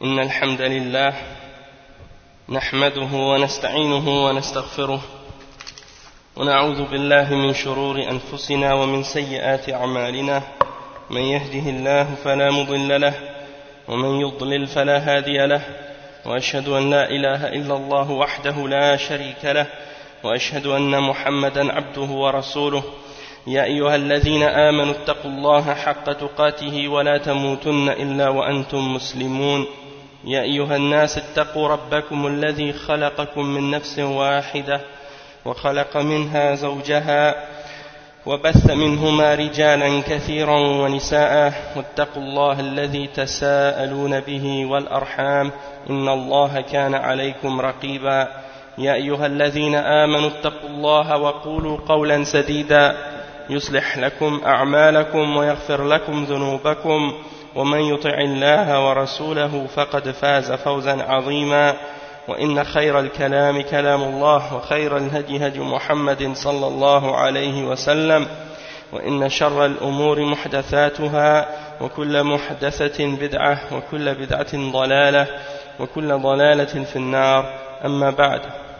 إن الحمد لله نحمده ونستعينه ونستغفره ونعوذ بالله من شرور أنفسنا ومن سيئات أعمالنا من يهده الله فلا مضل له ومن يضلل فلا هادي له وأشهد أن لا إله إلا الله وحده لا شريك له وأشهد أن محمدا عبده ورسوله يا أيها الذين آمنوا اتقوا الله حق تقاته ولا تموتن إلا وأنتم مسلمون يا أيها الناس اتقوا ربكم الذي خلقكم من نفس واحدة وخلق منها زوجها وبث منهما رجالا كثيرا ونساء واتقوا الله الذي تساءلون به والأرحام إن الله كان عليكم رقيبا يا أيها الذين آمنوا اتقوا الله وقولوا قولا سديدا يصلح لكم أعمالكم ويغفر لكم ذنوبكم ومن يطع الله ورسوله فقد فاز فوزا عظيما وإن خير الكلام كلام الله وخير الهدي هدي محمد صلى الله عليه وسلم وإن شر الأمور محدثاتها وكل محدثة بدعة وكل بدعة ضلالة وكل ضلالة في النار أما بعد.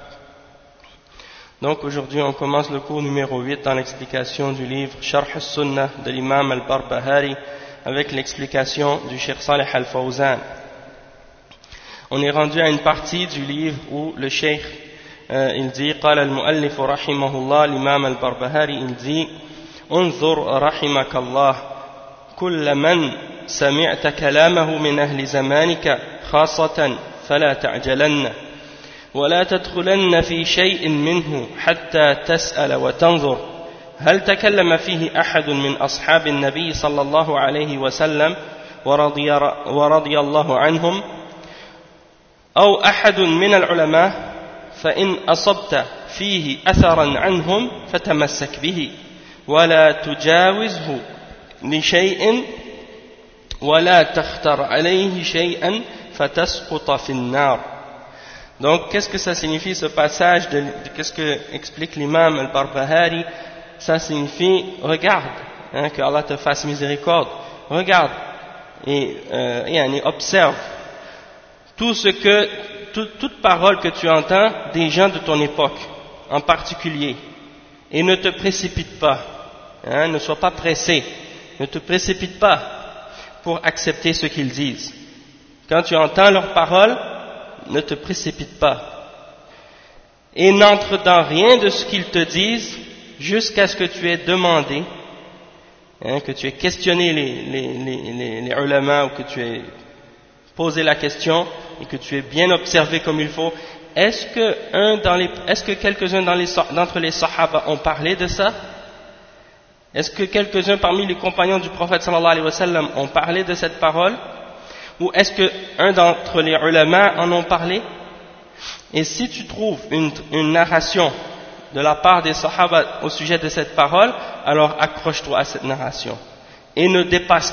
Donc aujourd'hui on commence le cours numéro 8 dans l'explication du livre Sharh al-Sunnah de l'imam al-Barbahari avec l'explication du Cheikh Salih al-Fawzan. On est rendu à une partie du livre où le Cheikh il dit قال المؤلف رحمه الله l'imam al-Barbahari il dit انظر رحمك الله كل من سمعت كلامه من أهل زمانك خاصة فلا تعجلن ولا تدخلن في شيء منه حتى تسأل وتنظر هل تكلم فيه أحد من أصحاب النبي صلى الله عليه وسلم ورضي الله عنهم أو أحد من العلماء فإن أصبت فيه أثرا عنهم فتمسك به ولا تجاوزه لشيء ولا تختر عليه شيئا فتسقط في النار. Donc, qu'est-ce que ça signifie ce passage qu'est-ce que explique l'imam al-Barbahari? Ça signifie, regarde, que Allah te fasse miséricorde, regarde et observe toute parole que tu entends des gens de ton époque en particulier et ne te précipite pas, ne sois pas pressé, ne te précipite pas pour accepter ce qu'ils disent. Quand tu entends leurs paroles, ne te précipite pas et n'entre dans rien de ce qu'ils te disent jusqu'à ce que tu aies demandé, que tu aies questionné les ulama ou que tu aies posé la question et que tu aies bien observé comme il faut. Est-ce que quelques-uns d'entre les sahaba ont parlé de ça? Est-ce que quelques-uns parmi les compagnons du prophète sallallahu alayhi wa sallam ont parlé de cette parole? Ou est-ce qu'un d'entre les ulama en ont parlé? Et si tu trouves une narration de la part des sahaba au sujet de cette parole, alors accroche-toi à cette narration et ne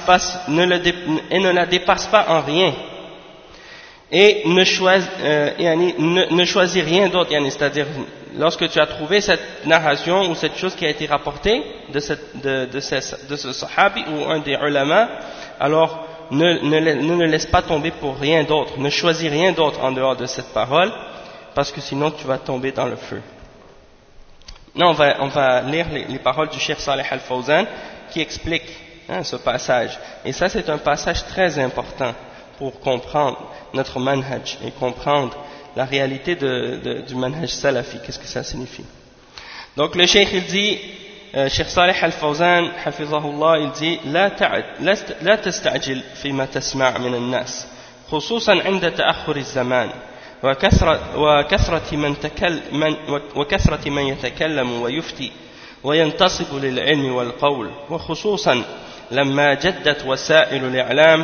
la dépasse pas en rien et ne choisis rien d'autre, c'est-à-dire lorsque tu as trouvé cette narration ou cette chose qui a été rapportée de ce sahabi ou un des ulama, alors ne laisse pas tomber pour rien d'autre, ne choisis rien d'autre en dehors de cette parole, parce que sinon tu vas tomber dans le feu. Non, on va lire les paroles du Cheikh Salih al-Fawzan qui explique ce passage. Et ça c'est un passage très important pour comprendre notre manhaj et comprendre la réalité du manhaj salafi, qu'est-ce que ça signifie. Donc le Cheikh il dit, Cheikh Salih al-Fawzan hafizahullah il dit لا تستعجل فيما تسمع من الناس خصوصا عند تأخر الزمان وكثرة من يتكلم ويفتي وينتصب للعلم والقول وخصوصا لما جدت وسائل الإعلام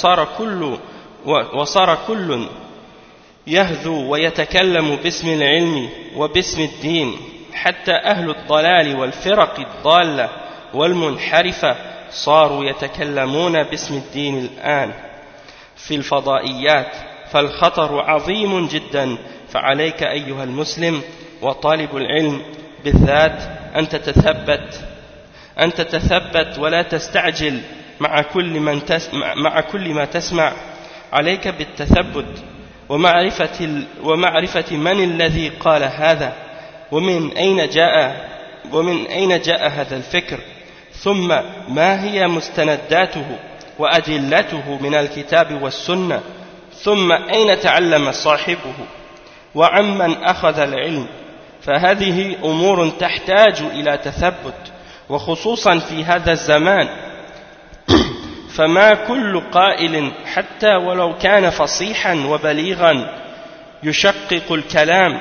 وصار كل يهذو ويتكلم باسم العلم وباسم الدين حتى أهل الضلال والفرق الضالة والمنحرفة صاروا يتكلمون باسم الدين الآن في الفضائيات فالخطر عظيم جدا فعليك أيها المسلم وطالب العلم بالذات أن تتثبت ولا تستعجل مع كل ما تسمع عليك بالتثبت ومعرفة من الذي قال هذا ومن أين جاء هذا الفكر ثم ما هي مستنداته وأدلته من الكتاب والسنة ثم أين تعلم صاحبه وعمن أخذ العلم فهذه أمور تحتاج إلى تثبت وخصوصا في هذا الزمان فما كل قائل حتى ولو كان فصيحا وبليغا يشقق الكلام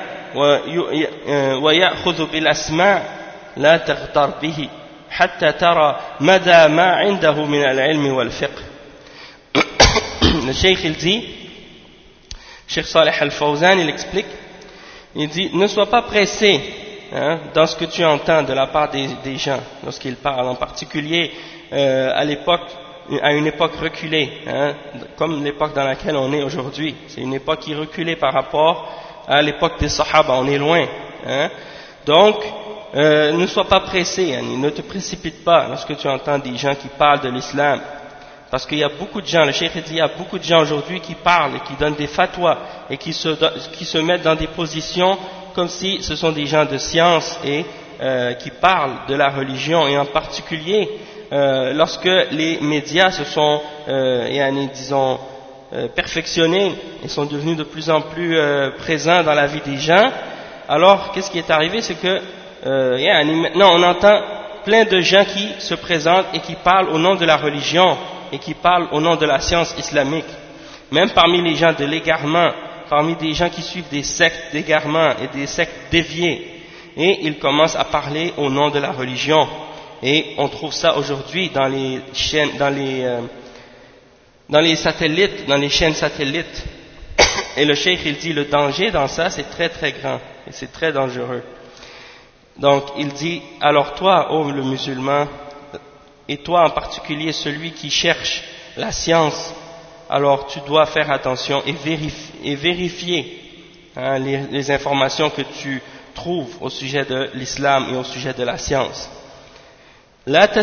ويأخذ بالأسماع لا تغتر به حتى ترى مدى ما عنده من العلم والفقه. Le Cheikh il dit, Cheikh Saleh Al-Fawzan il explique, il dit ne sois pas pressé dans ce que tu entends de la part des gens lorsqu'ils parlent, en particulier à une époque reculée, comme l'époque dans laquelle on est aujourd'hui. C'est une époque qui est reculée par rapport à l'époque des Sahaba, on est loin. Donc, ne sois pas pressé, ne te précipite pas lorsque tu entends des gens qui parlent de l'islam. Parce qu'il y a beaucoup de gens, le Cheikh dit, il y a beaucoup de gens aujourd'hui qui parlent et qui donnent des fatwas et qui se mettent dans des positions comme si ce sont des gens de science et qui parlent de la religion, et en particulier lorsque les médias se sont, disons, perfectionnés et sont devenus de plus en plus présents dans la vie des gens. Alors, qu'est-ce qui est arrivé, c'est que maintenant on entend plein de gens qui se présentent et qui parlent au nom de la religion et qui parlent au nom de la science islamique. Même parmi les gens de l'égarement, parmi des gens qui suivent des sectes d'égarement et des sectes déviées, et ils commencent à parler au nom de la religion. Et on trouve ça aujourd'hui dans les chaînes, dans les satellites, dans les chaînes satellites. Et le cheikh il dit le danger dans ça c'est très très grand et c'est très dangereux. Donc il dit alors toi, ô le musulman, et toi en particulier celui qui cherche la science, alors tu dois faire attention et vérifier les informations que tu trouves au sujet de l'islam et au sujet de la science. Il y a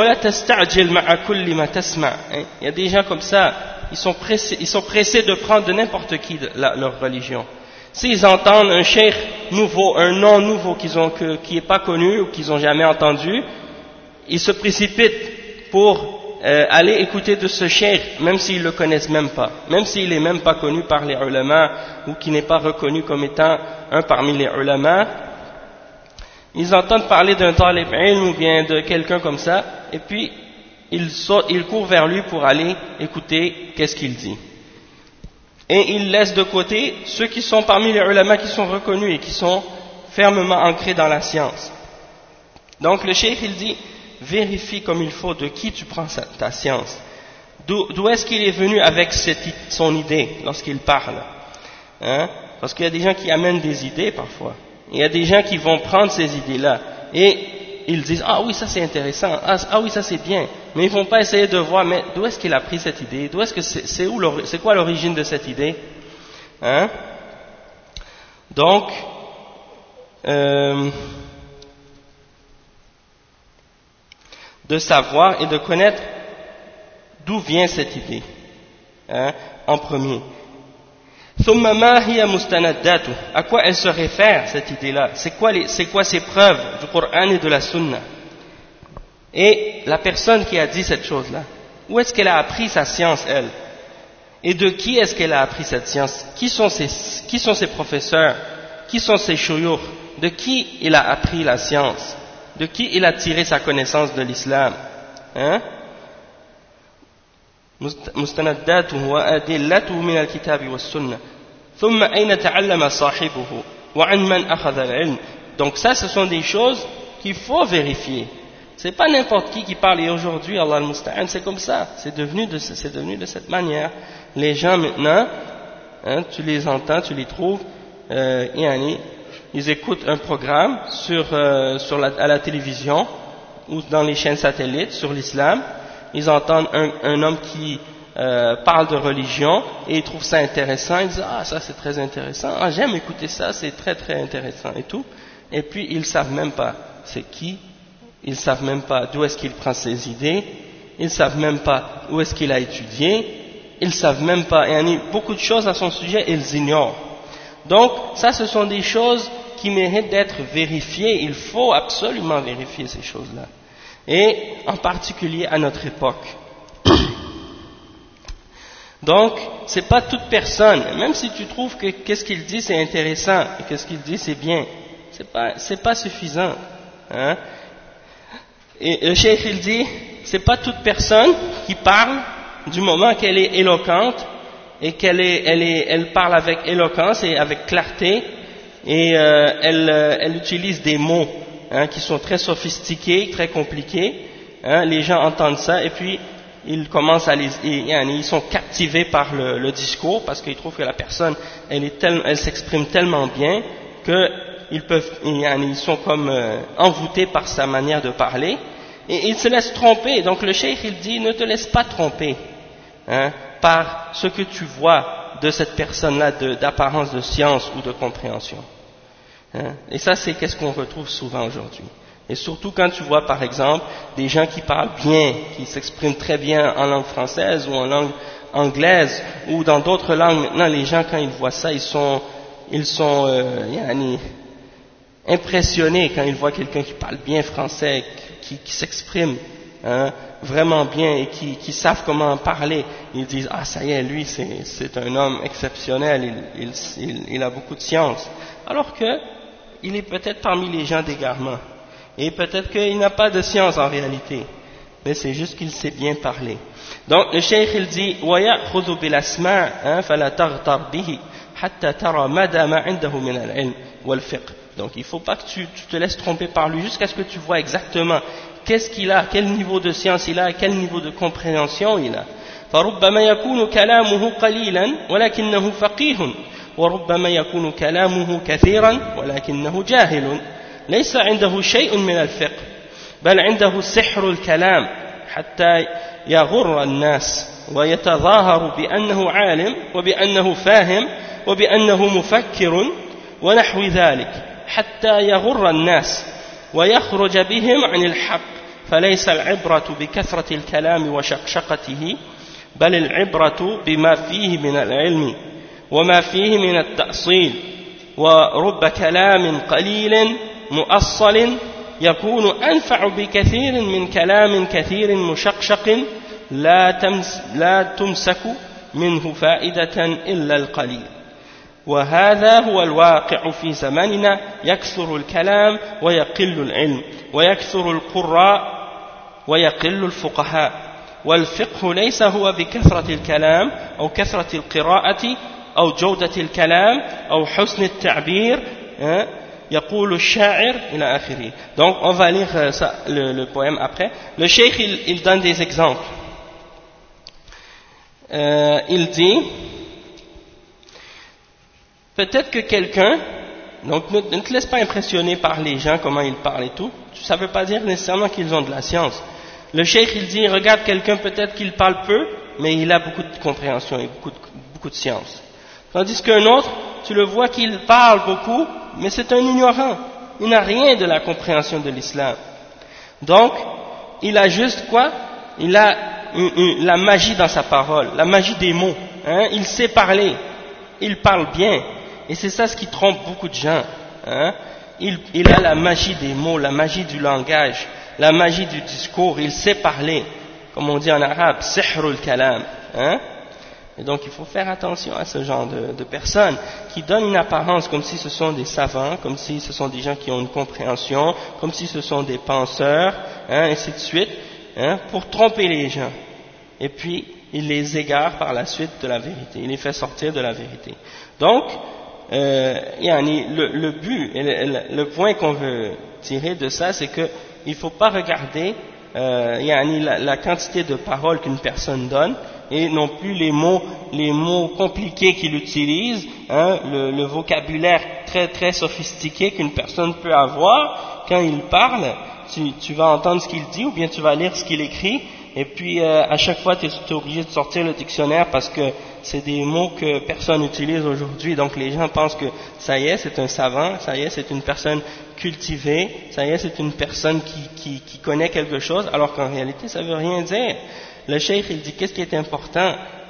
des gens comme ça, ils sont pressés de prendre de n'importe qui leur religion. S'ils entendent un cheikh nouveau, un nom nouveau qui n'est pas connu ou qu'ils n'ont jamais entendu, ils se précipitent pour aller écouter de ce cheikh, même s'ils ne le connaissent même pas, même s'il n'est même pas connu par les ulama ou qu'il n'est pas reconnu comme étant un parmi les ulama. Ils entendent parler d'un talib ilm ou bien de quelqu'un comme ça, et puis ils courent vers lui pour aller écouter qu'est-ce qu'il dit. Et ils laissent de côté ceux qui sont parmi les ulama qui sont reconnus et qui sont fermement ancrés dans la science. Donc le cheikh il dit, vérifie comme il faut de qui tu prends ta science. D'où est-ce qu'il est venu avec son idée lorsqu'il parle, parce qu'il y a des gens qui amènent des idées parfois. Il y a des gens qui vont prendre ces idées-là et ils disent ah oui ça c'est intéressant, ah oui ça c'est bien, mais ils vont pas essayer de voir mais d'où est-ce qu'il a pris cette idée, d'où est-ce que c'est quoi l'origine de cette idée, Donc de savoir et de connaître d'où vient cette idée, en premier. À quoi elle se réfère cette idée-là? C'est quoi ces preuves du Coran et de la Sunna? Et la personne qui a dit cette chose-là, où est-ce qu'elle a appris sa science, elle? Et de qui est-ce qu'elle a appris cette science? Qui sont ses professeurs? Qui sont ses shuyukh? De qui il a appris la science? De qui il a tiré sa connaissance de l'islam? مستنداته وأدلته من الكتاب والسنة ثم أين تعلم صاحبه وعن من أخذ العلم. Donc ça ce sont des choses qu'il faut vérifier. C'est pas n'importe qui parle, et aujourd'hui Allah al-Musta'an c'est comme ça, c'est devenu de cette manière. Les gens maintenant, tu les entends, tu les trouves, ils écoutent un programme à la télévision ou dans les chaînes satellites sur l'islam. Ils entendent un homme qui parle de religion et ils trouvent ça intéressant, ils disent ah ça c'est très intéressant, ah j'aime écouter ça, c'est très très intéressant et tout, et puis ils savent même pas c'est qui, ils savent même pas d'où est-ce qu'il prend ses idées, ils savent même pas où est-ce qu'il a étudié, ils savent même pas, et beaucoup de choses à son sujet, ils ignorent. Donc, ça, ce sont des choses qui méritent d'être vérifiées. Il faut absolument vérifier ces choses-là. Et en particulier à notre époque. Donc, c'est pas toute personne, même si tu trouves que qu'est-ce qu'il dit c'est intéressant, et qu'est-ce qu'il dit c'est bien, c'est pas suffisant. Hein? Et le cheikh il dit, c'est pas toute personne qui parle du moment qu'elle est éloquente et elle parle avec éloquence et avec clarté et elle utilise des mots qui sont très sophistiqués, très compliqués. Les gens entendent ça et puis ils commencent ils sont captivés par le discours parce qu'ils trouvent que la personne elle s'exprime tellement bien que ils sont comme envoûtés par sa manière de parler et ils se laissent tromper. Donc le cheikh il dit ne te laisse pas tromper par ce que tu vois de cette personne-là d'apparence de science ou de compréhension. Et ça c'est qu'est-ce qu'on retrouve souvent aujourd'hui. Et surtout quand tu vois par exemple des gens qui parlent bien, qui s'expriment très bien en langue française ou en langue anglaise ou dans d'autres langues. Maintenant les gens quand ils voient ça ils sont impressionnés quand ils voient quelqu'un qui parle bien français, qui s'exprime vraiment bien et qui savent comment parler. Ils disent ah ça y est lui c'est un homme exceptionnel, il a beaucoup de science. Alors que il est peut-être parmi les gens d'égarement. Et peut-être qu'il n'a pas de science en réalité, mais c'est juste qu'il sait bien parler. Donc le cheikh il dit وَيَأْخُذُ بِالْأَسْمَاءِ فَلَا تَغْتَرْ بِهِ حَتَّى تَرَى مَدَى مَا عِنْدَهُ مِنَ الْعِلْمِ وَالْفِقْهِ. Donc il ne faut pas que tu te laisses tromper par lui jusqu'à ce que tu vois exactement qu'est-ce qu'il a, quel niveau de science il a, quel niveau de compréhension il a. فَرُبَّمَا يَكُونُ كَلَامُهُ قَلِيلًا وَلَكِنَّهُ فَقِيهٌ وَرُبَّمَا يَكُونُ كَلامُهُ كَثِيرًا وَلَكِنَّهُ جَاهِلٌ ليس عنده شيء من الفقه بل عنده سحر الكلام حتى يغر الناس ويتظاهر بأنه عالم وبأنه فاهم وبأنه مفكر ونحو ذلك حتى يغر الناس ويخرج بهم عن الحق فليس العبرة بكثرة الكلام وشقشقته بل العبرة بما فيه من العلم وما فيه من التأصيل ورب كلام قليل مؤصل يكون أنفع بكثير من كلام كثير مشقشق لا تمسك منه فائدة إلا القليل وهذا هو الواقع في زماننا يكثر الكلام ويقل العلم ويكثر القراء ويقل الفقهاء والفقه ليس هو بكثرة الكلام أو كثرة القراءة أو جودة الكلام أو حسن التعبير يقول الشاعر إلى آخره. Donc on va lire le poème après. Le cheikh il donne des exemples. Il dit peut-être que quelqu'un, donc ne te laisse pas impressionner par les gens, comment ils parlent et tout. Ça ne veut pas dire nécessairement qu'ils ont de la science. Le cheikh il dit regarde quelqu'un peut-être qu'il parle peu mais il a beaucoup de compréhension et beaucoup de science. Tandis qu'un autre, tu le vois qu'il parle beaucoup, mais c'est un ignorant. Il n'a rien de la compréhension de l'islam. Donc, il a juste quoi? Il a la magie dans sa parole, la magie des mots. Il sait parler, il parle bien. Et c'est ça ce qui trompe beaucoup de gens. Il a la magie des mots, la magie du langage, la magie du discours. Il sait parler, comme on dit en arabe, sihrul kalam. Et donc il faut faire attention à ce genre de personnes qui donnent une apparence comme si ce sont des savants, comme si ce sont des gens qui ont une compréhension, comme si ce sont des penseurs, ainsi de suite, pour tromper les gens. Et puis il les égare par la suite de la vérité, il les fait sortir de la vérité. Donc, le but, le point qu'on veut tirer de ça, c'est qu'il ne faut pas regarder la quantité de paroles qu'une personne donne, et non plus les mots compliqués qu'il utilise, le vocabulaire très très sophistiqué qu'une personne peut avoir quand il parle. Tu vas entendre ce qu'il dit ou bien tu vas lire ce qu'il écrit et puis à chaque fois tu es obligé de sortir le dictionnaire parce que c'est des mots que personne n'utilise aujourd'hui, donc les gens pensent que ça y est c'est un savant, ça y est c'est une personne cultivée, ça y est c'est une personne qui connaît quelque chose alors qu'en réalité ça veut rien dire. Le cheikh il dit qu'est-ce qui est important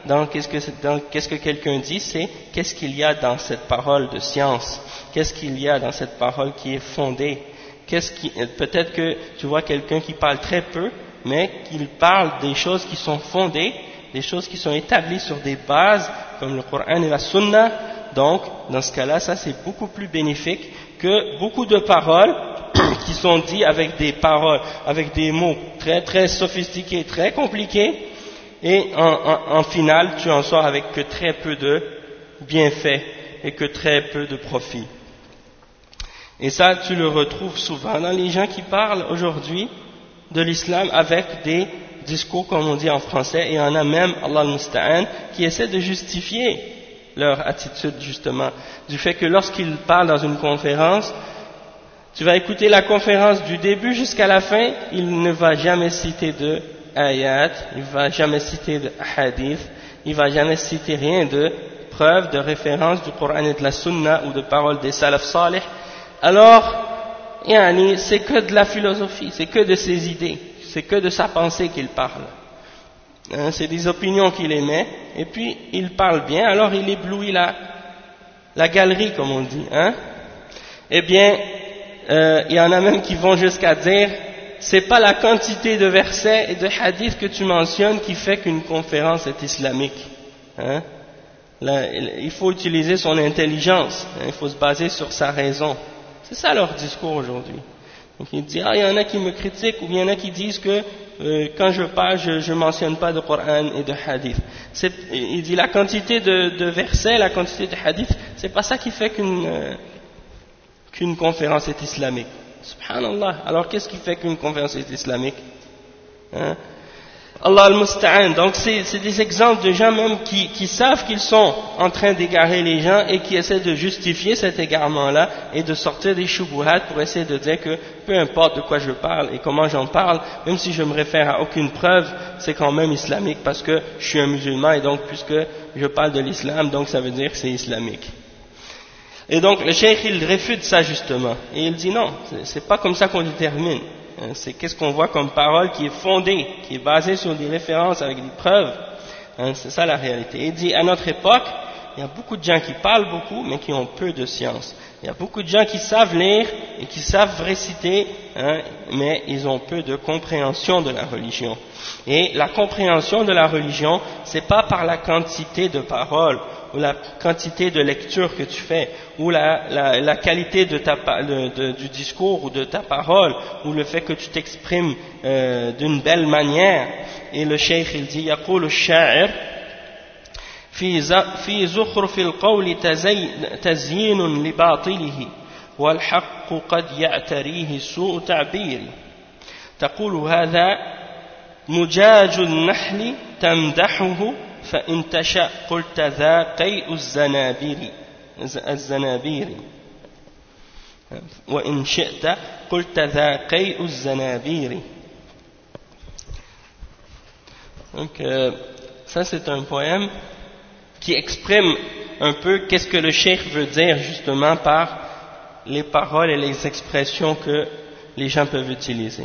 qu'est-ce que quelqu'un dit, c'est qu'est-ce qu'il y a dans cette parole de science, qu'est-ce qu'il y a dans cette parole qui est fondée. Peut-être que tu vois quelqu'un qui parle très peu, mais qu'il parle des choses qui sont fondées, des choses qui sont établies sur des bases comme le Coran et la Sunna. Donc, dans ce cas-là, ça c'est beaucoup plus bénéfique que beaucoup de paroles qui sont dites avec des paroles, avec des mots très très sophistiqués, très compliqués, et en finale, tu en sors avec que très peu de bienfaits et que très peu de profit. Et ça, tu le retrouves souvent dans les gens qui parlent aujourd'hui de l'islam avec des discours, comme on dit en français, et il y en a même, Allah al-Musta'an, qui essaient de justifier leur attitude, justement, du fait que lorsqu'ils parlent dans une conférence, tu vas écouter la conférence du début jusqu'à la fin, il ne va jamais citer de ayat, il ne va jamais citer de hadith, il ne va jamais citer rien de preuve, de référence du Coran et de la Sunna ou de paroles des salaf salih. Alors, c'est que de la philosophie, c'est que de ses idées, c'est que de sa pensée qu'il parle. C'est des opinions qu'il émet, et puis il parle bien, alors il éblouit la galerie, comme on dit. Eh bien, il y en a même qui vont jusqu'à dire, c'est pas la quantité de versets et de hadiths que tu mentionnes qui fait qu'une conférence est islamique. Là, il faut utiliser son intelligence, il faut se baser sur sa raison. C'est ça leur discours aujourd'hui. Donc il dit, il y en a qui me critiquent, ou bien il y en a qui disent que quand je parle, je mentionne pas de Coran et de hadith. Il dit la quantité de versets, la quantité de hadiths, c'est pas ça qui fait qu'une conférence est islamique. Subhanallah. Alors qu'est-ce qui fait qu'une conférence est islamique? Allah al-Musta'an. Donc c'est des exemples de gens même qui savent qu'ils sont en train d'égarer les gens et qui essaient de justifier cet égarement-là et de sortir des shubuhat pour essayer de dire que peu importe de quoi je parle et comment j'en parle, même si je me réfère à aucune preuve, c'est quand même islamique parce que je suis un musulman et donc puisque je parle de l'islam, donc ça veut dire que c'est islamique. Et donc le cheikh il réfute ça justement et il dit non, c'est pas comme ça qu'on détermine. C'est qu'est-ce qu'on voit comme parole qui est fondée, qui est basée sur des références avec des preuves. C'est ça la réalité. Il dit à notre époque, il y a beaucoup de gens qui parlent beaucoup mais qui ont peu de science. Il y a beaucoup de gens qui savent lire et qui savent réciter, mais ils ont peu de compréhension de la religion. Et la compréhension de la religion, c'est pas par la quantité de paroles ou la quantité de lecture que tu fais, ou la qualité du discours ou de ta parole, ou le fait que tu t'exprimes d'une belle manière. Et le cheikh il dit, يقول الشاعر في زخرف القول تزيين لباطله والحق قد يعتريه سوء تعبير تقول هذا مجاج النحل تمدحه فإن تشاء قلت ذا قيء الزنابير وإن شئت قلت ذا قيء الزنابير. Donc ça c'est un poème qui exprime un peu qu'est-ce que le cheikh veut dire justement par les paroles et les expressions que les gens peuvent utiliser.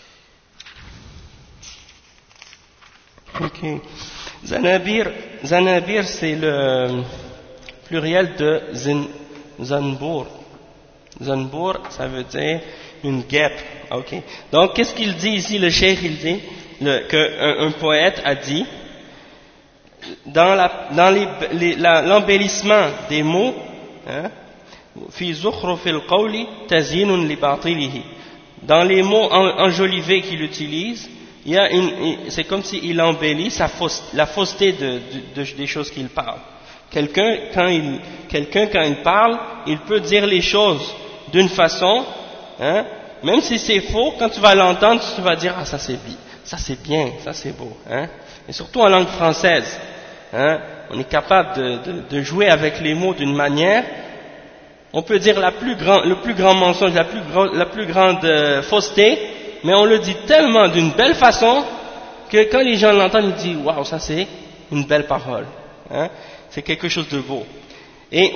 Ok. Zanabir c'est le pluriel de zanbour. Zanbour, ça veut dire une guêpe. Ok. Donc, qu'est-ce qu'il dit ici, le cheikh, il dit qu'un poète a dit, dans l'embellissement des mots, fi zukhrufil qawli tazinun li batilihi. Dans les mots enjolivés qu'il utilise, c'est comme s'il embellit la fausseté des choses qu'il parle. Quelqu'un, quand il parle, il peut dire les choses d'une façon, même si c'est faux, quand tu vas l'entendre, tu vas dire, ça c'est bien, ça c'est beau. Et surtout en langue française, on est capable de jouer avec les mots d'une manière, on peut dire le plus grand mensonge, la plus grande fausseté, mais on le dit tellement d'une belle façon que quand les gens l'entendent, ils disent waouh, ça c'est une belle parole, c'est quelque chose de beau. Et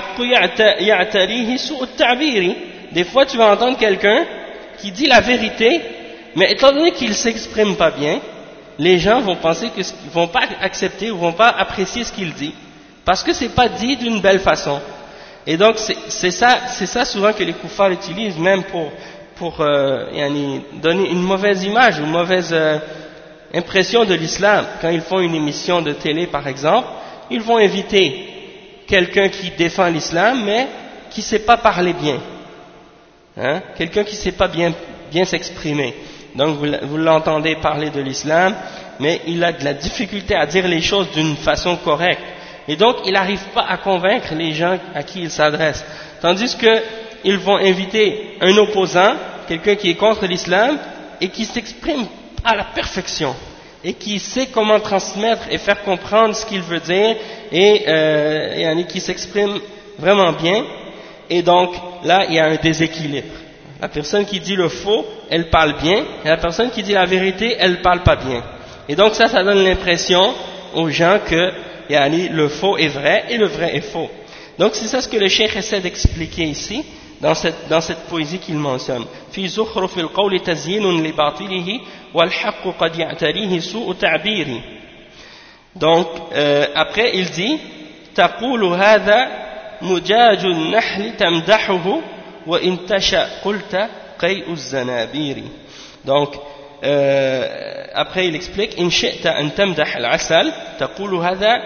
des fois tu vas entendre quelqu'un qui dit la vérité, mais étant donné qu'il s'exprime pas bien, les gens vont penser vont pas accepter ou vont pas apprécier ce qu'il dit, parce que c'est pas dit d'une belle façon. Et donc c'est ça souvent que les kuffars utilisent, même pour donner une mauvaise image ou une mauvaise impression de l'islam. Quand ils font une émission de télé par exemple, ils vont inviter quelqu'un qui défend l'islam mais qui sait pas parler bien, quelqu'un qui sait pas bien s'exprimer. Donc vous l'entendez parler de l'islam, mais il a de la difficulté à dire les choses d'une façon correcte. Et donc il n'arrive pas à convaincre les gens à qui il s'adresse. Tandis qu'ils vont inviter un opposant, quelqu'un qui est contre l'islam, et qui s'exprime à la perfection, et qui sait comment transmettre et faire comprendre ce qu'il veut dire, et qui s'exprime vraiment bien. Et donc là il y a un déséquilibre. La personne qui dit le faux, elle parle bien, et la personne qui dit la vérité, elle parle pas bien. Et donc ça donne l'impression aux gens que le faux est vrai et le vrai est faux. Donc c'est ça ce que le cheikh essaie d'expliquer ici dans cette poésie qu'il mentionne. في زخرف القول تزيين لباطله والحق قد يعتريه سوء تعبيري. Donc après il dit تقول هذا مجاج النحل تمدحه وإن تشأ قلت قيء الزنابير. Donc après il explique إن شئت أن تمدح العسل تقول هذا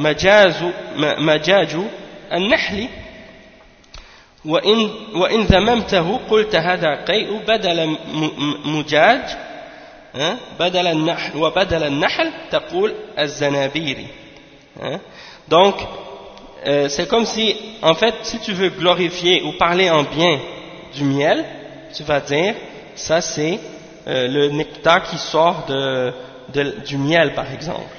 مجاج النحل وإن ذممته قلت هذا قيء بدل مجاج بدل النحل وبدل النحل تقول الزنابير. Donc c'est comme si, en fait, si tu veux glorifier ou parler en bien du miel, tu vas dire, ça c'est le nectar qui sort du miel, par exemple,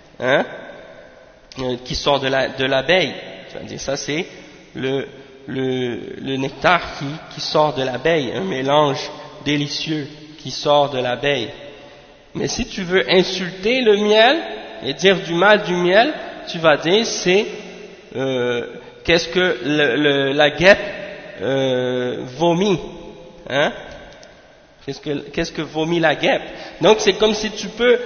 qui sort de l'abeille. Tu vas dire, ça c'est le nectar qui sort de l'abeille, un mélange délicieux qui sort de l'abeille. Mais si tu veux insulter le miel et dire du mal du miel, tu vas dire, c'est qu'est-ce que la guêpe vomit, qu'est-ce que vomit la guêpe. Donc c'est comme si tu peux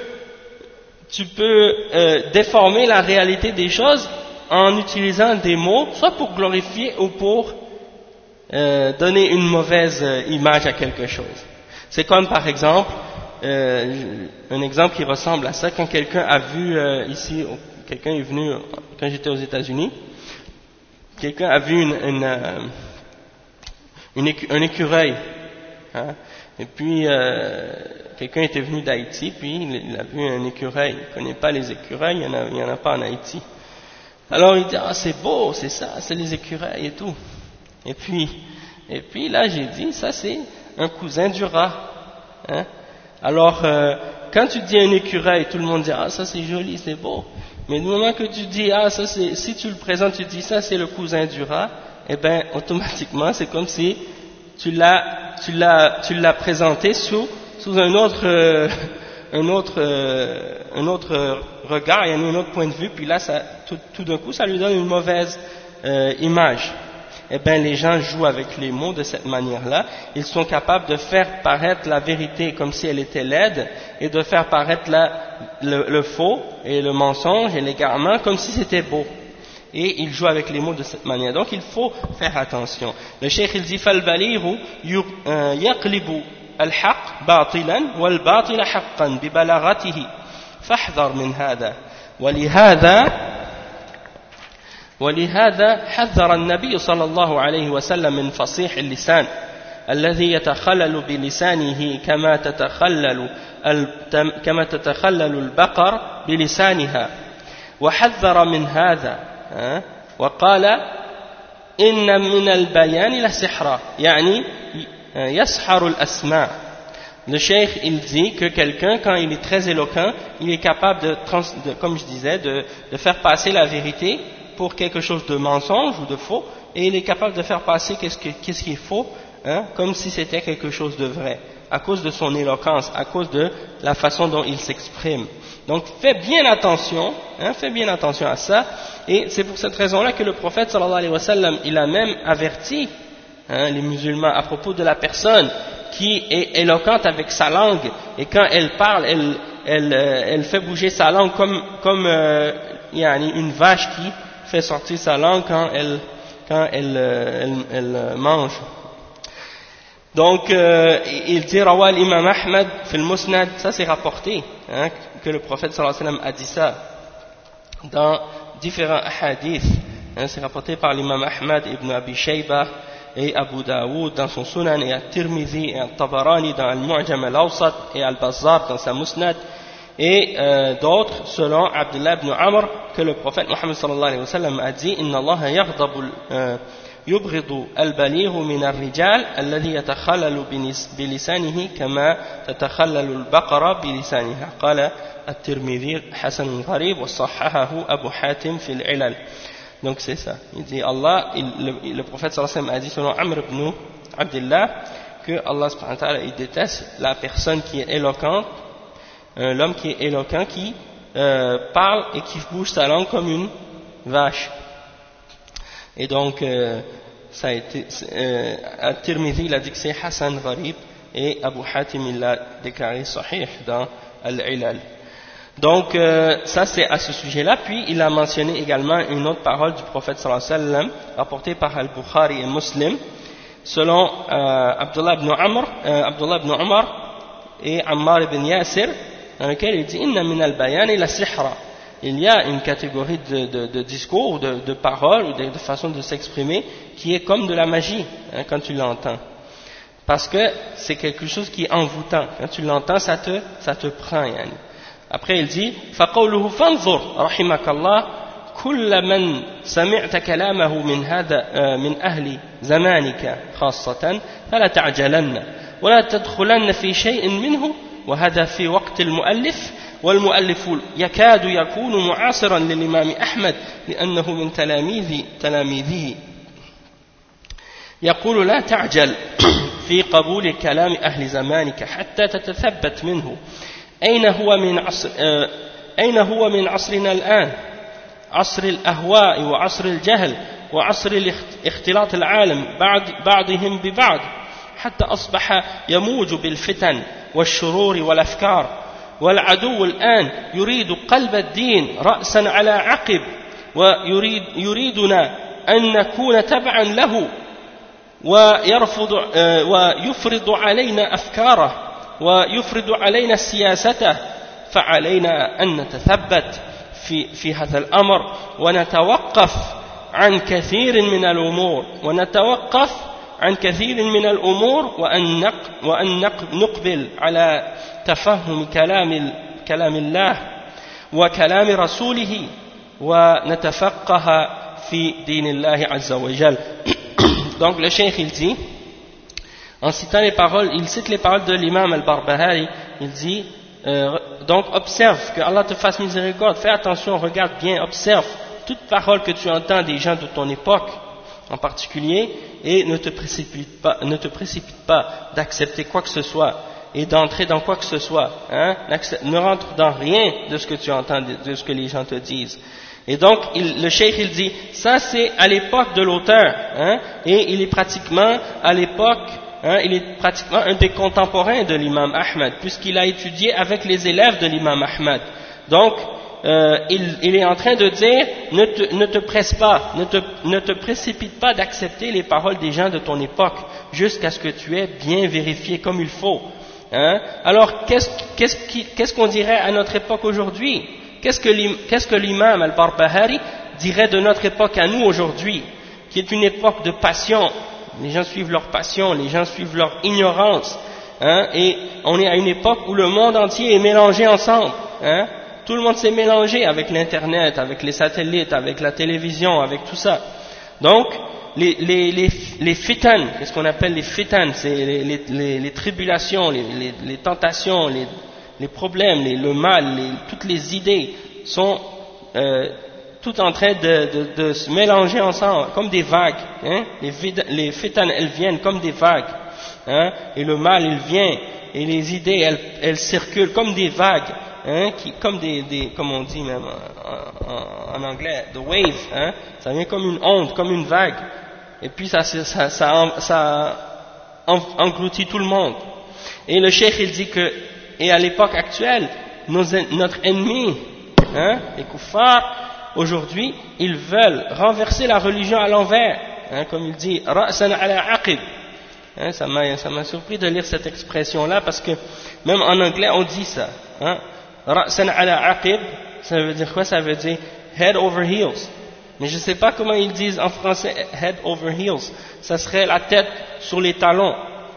déformer la réalité des choses en utilisant des mots, soit pour glorifier ou pour donner une mauvaise image à quelque chose. C'est comme par exemple un exemple qui ressemble à ça, quand quelqu'un a vu ici, quelqu'un est venu, quand j'étais aux États-Unis, quelqu'un a vu un écureuil, et puis quelqu'un était venu d'Haïti, puis il a vu un écureuil. Il ne connaît pas les écureuils, il n'y en a pas en Haïti. Alors il dit, ah c'est beau, c'est ça, c'est les écureuils et tout. Et puis là j'ai dit, ça c'est un cousin du rat. Alors quand tu dis un écureuil, tout le monde dit, ah ça c'est joli, c'est beau. Mais du moment que tu dis, ah ça c'est, si tu le présentes, tu dis ça c'est le cousin du rat, eh ben automatiquement c'est comme si tu l'as présenté sous un autre regard, il y a un autre point de vue, puis là tout d'un coup ça lui donne une mauvaise image. Eh bien les gens jouent avec les mots de cette manière-là, ils sont capables de faire paraître la vérité comme si elle était laide, et de faire paraître le faux et le mensonge et l'égarement comme si c'était beau. Et ils jouent avec les mots de cette manière. Donc il faut faire attention. Le cheikh il dit فالبليغ يقلب الحق باطلا والباطل حقا ببلاغته فاحذر من هذا. ولهذا حذر النبي صلى الله عليه وسلم من فصيح اللسان الذي يتخلل بلسانه كما تتخلل البقر بلسانها وحذر من هذا وقال إن من البيان لسحرا يعني يسحر الأسماء. Le cheikh il dit que quelqu'un quand il est très éloquent il est capable comme je disais de faire passer la vérité pour quelque chose de mensonge ou de faux, et il est capable de faire passer qu'est-ce qui est faux, comme si c'était quelque chose de vrai, à cause de son éloquence, à cause de la façon dont il s'exprime. Donc fais bien attention à ça, et c'est pour cette raison-là que le prophète sallallahu alayhi wa sallam, il a même averti les musulmans à propos de la personne qui est éloquente avec sa langue, et quand elle parle, elle fait bouger sa langue comme une vache qui fait sortir sa langue quand elle mange. Donc il dit Rawal Imam Ahmad fil Musnad, ça c'est rapporté que le prophète sallallahu alayhi wa sallam a dit ça dans différents hadiths. C'est rapporté par l'imam Ahmad ibn Abi Shayba et Abu Daoud dans son Sunan, et At-Tirmidhi et At-Tabarani dans Al-Mu'jam al-Awsat et Al-Bazzar dans sa Musnad, et d'autres selon Abdullah ibn Amr que le prophète Muhammad sallallahu alayhi wa sallam a dit Inna Allah yaghdabu يبغض البليغ من الرجال الذي يتخلل بلسانه كما تتخلل البقرة بلسانها قال الترمذي حسن غريب وصححه أبو حاتم في العلل. Donc c'est ça, il dit Allah, le prophète sallallahu alayhi wa sallam a dit selon Amr ibn Abdullah que Allah subhanahu wa ta'ala il déteste la personne qui est éloquente, l'homme qui est éloquent, qui parle et qui bouge sa langue comme une vache. Et donc ça a été At-Tirmidhi il a dit que c'est Hassan Gharib, et Abu Hatim il l'a déclaré sahih dans Al-Ilal. Donc ça c'est à ce sujet-là. Puis il a mentionné également une autre parole du prophète sallallahu alayhi wa sallam rapportée par Al-Bukhari et Muslim selon Abdullah ibn Umar et Ammar ibn Yasir, dans lequel il dit Inna min al-bayani la sihra. Il y a une catégorie de discours, de paroles ou de façon de s'exprimer qui est comme de la magie quand tu l'entends, parce que c'est quelque chose qui est envoûtant. Quand tu l'entends, ça te prend yani. Après il dit فَقَوْلُهُ فَانْظُرْ رَحِمَكَ اللَّهُ كُلَّ مَنْ سَمِعْتَ كَلَامَهُ من أهل زمانك خاصة فلا تعجلن ولا تدخلن في شيء منه وهذا في وقت المؤلف والمؤلف يكاد يكون معاصرا للإمام أحمد لأنه من تلاميذه يقول لا تعجل في قبول كلام أهل زمانك حتى تتثبت منه أين هو من عصرنا الآن عصر الأهواء وعصر الجهل وعصر اختلاط العالم بعضهم ببعض حتى أصبح يموج بالفتن والشرور والأفكار والعدو الآن يريد قلب الدين رأسا على عقب ويريدنا أن نكون تبعا له ويفرض علينا أفكاره ويفرض علينا سياسته فعلينا أن نتثبت في هذا الأمر ونتوقف عن كثير من الأمور وأن نقبل على تفهم كلام الله وكلام رسوله ونتفقه في دين الله عز وجل. Donc le cheikh il dit, en citant les paroles, il cite les paroles de l'imam al-Barbahari, il dit donc observe, que Allah te fasse miséricorde, fais attention, regarde bien, observe toute parole que tu entends des gens de ton époque en particulier, et ne te précipite pas d'accepter quoi que ce soit et d'entrer dans quoi que ce soit, ne rentre dans rien de ce que tu entends, de ce que les gens te disent. Et donc le cheikh il dit ça c'est à l'époque de l'auteur, et il est pratiquement à l'époque, il est pratiquement un des contemporains de l'imam Ahmad, puisqu'il a étudié avec les élèves de l'imam Ahmad. Donc il est en train de dire ne te presse pas, ne te précipite pas d'accepter les paroles des gens de ton époque jusqu'à ce que tu aies bien vérifié comme il faut. Alors qu'est-ce qu'on dirait à notre époque aujourd'hui? Qu'est-ce que l'imam al-Barbahari dirait de notre époque à nous aujourd'hui, qui est une époque de passion? Les gens suivent leur passion, les gens suivent leur ignorance, et on est à une époque où le monde entier est mélangé ensemble, tout le monde s'est mélangé avec l'internet, avec les satellites, avec la télévision, avec tout ça. Donc les fitan, qu'est-ce qu'on appelle les fitan? C'est les tribulations, les tentations, les problèmes, le mal, toutes les idées sont toutes en train de se mélanger ensemble, comme des vagues. Les fitan, elles viennent comme des vagues, et le mal, il vient, et les idées, elles circulent comme des vagues, comme comme on dit même en anglais, the wave, ça vient comme une onde, comme une vague, et puis ça engloutit tout le monde. Et le cheikh il dit que, et à l'époque actuelle, notre ennemi, les kuffars, aujourd'hui, ils veulent renverser la religion à l'envers, comme il dit, ra'san ala aqib. Ça m'a surpris de lire cette expression-là, parce que même en anglais, on dit ça. Ra'san ala aqib, ça veut dire quoi? Ça veut dire head over heels. Mais je ne sais pas comment ils disent en français head over heels. Ça serait la tête sur les talons.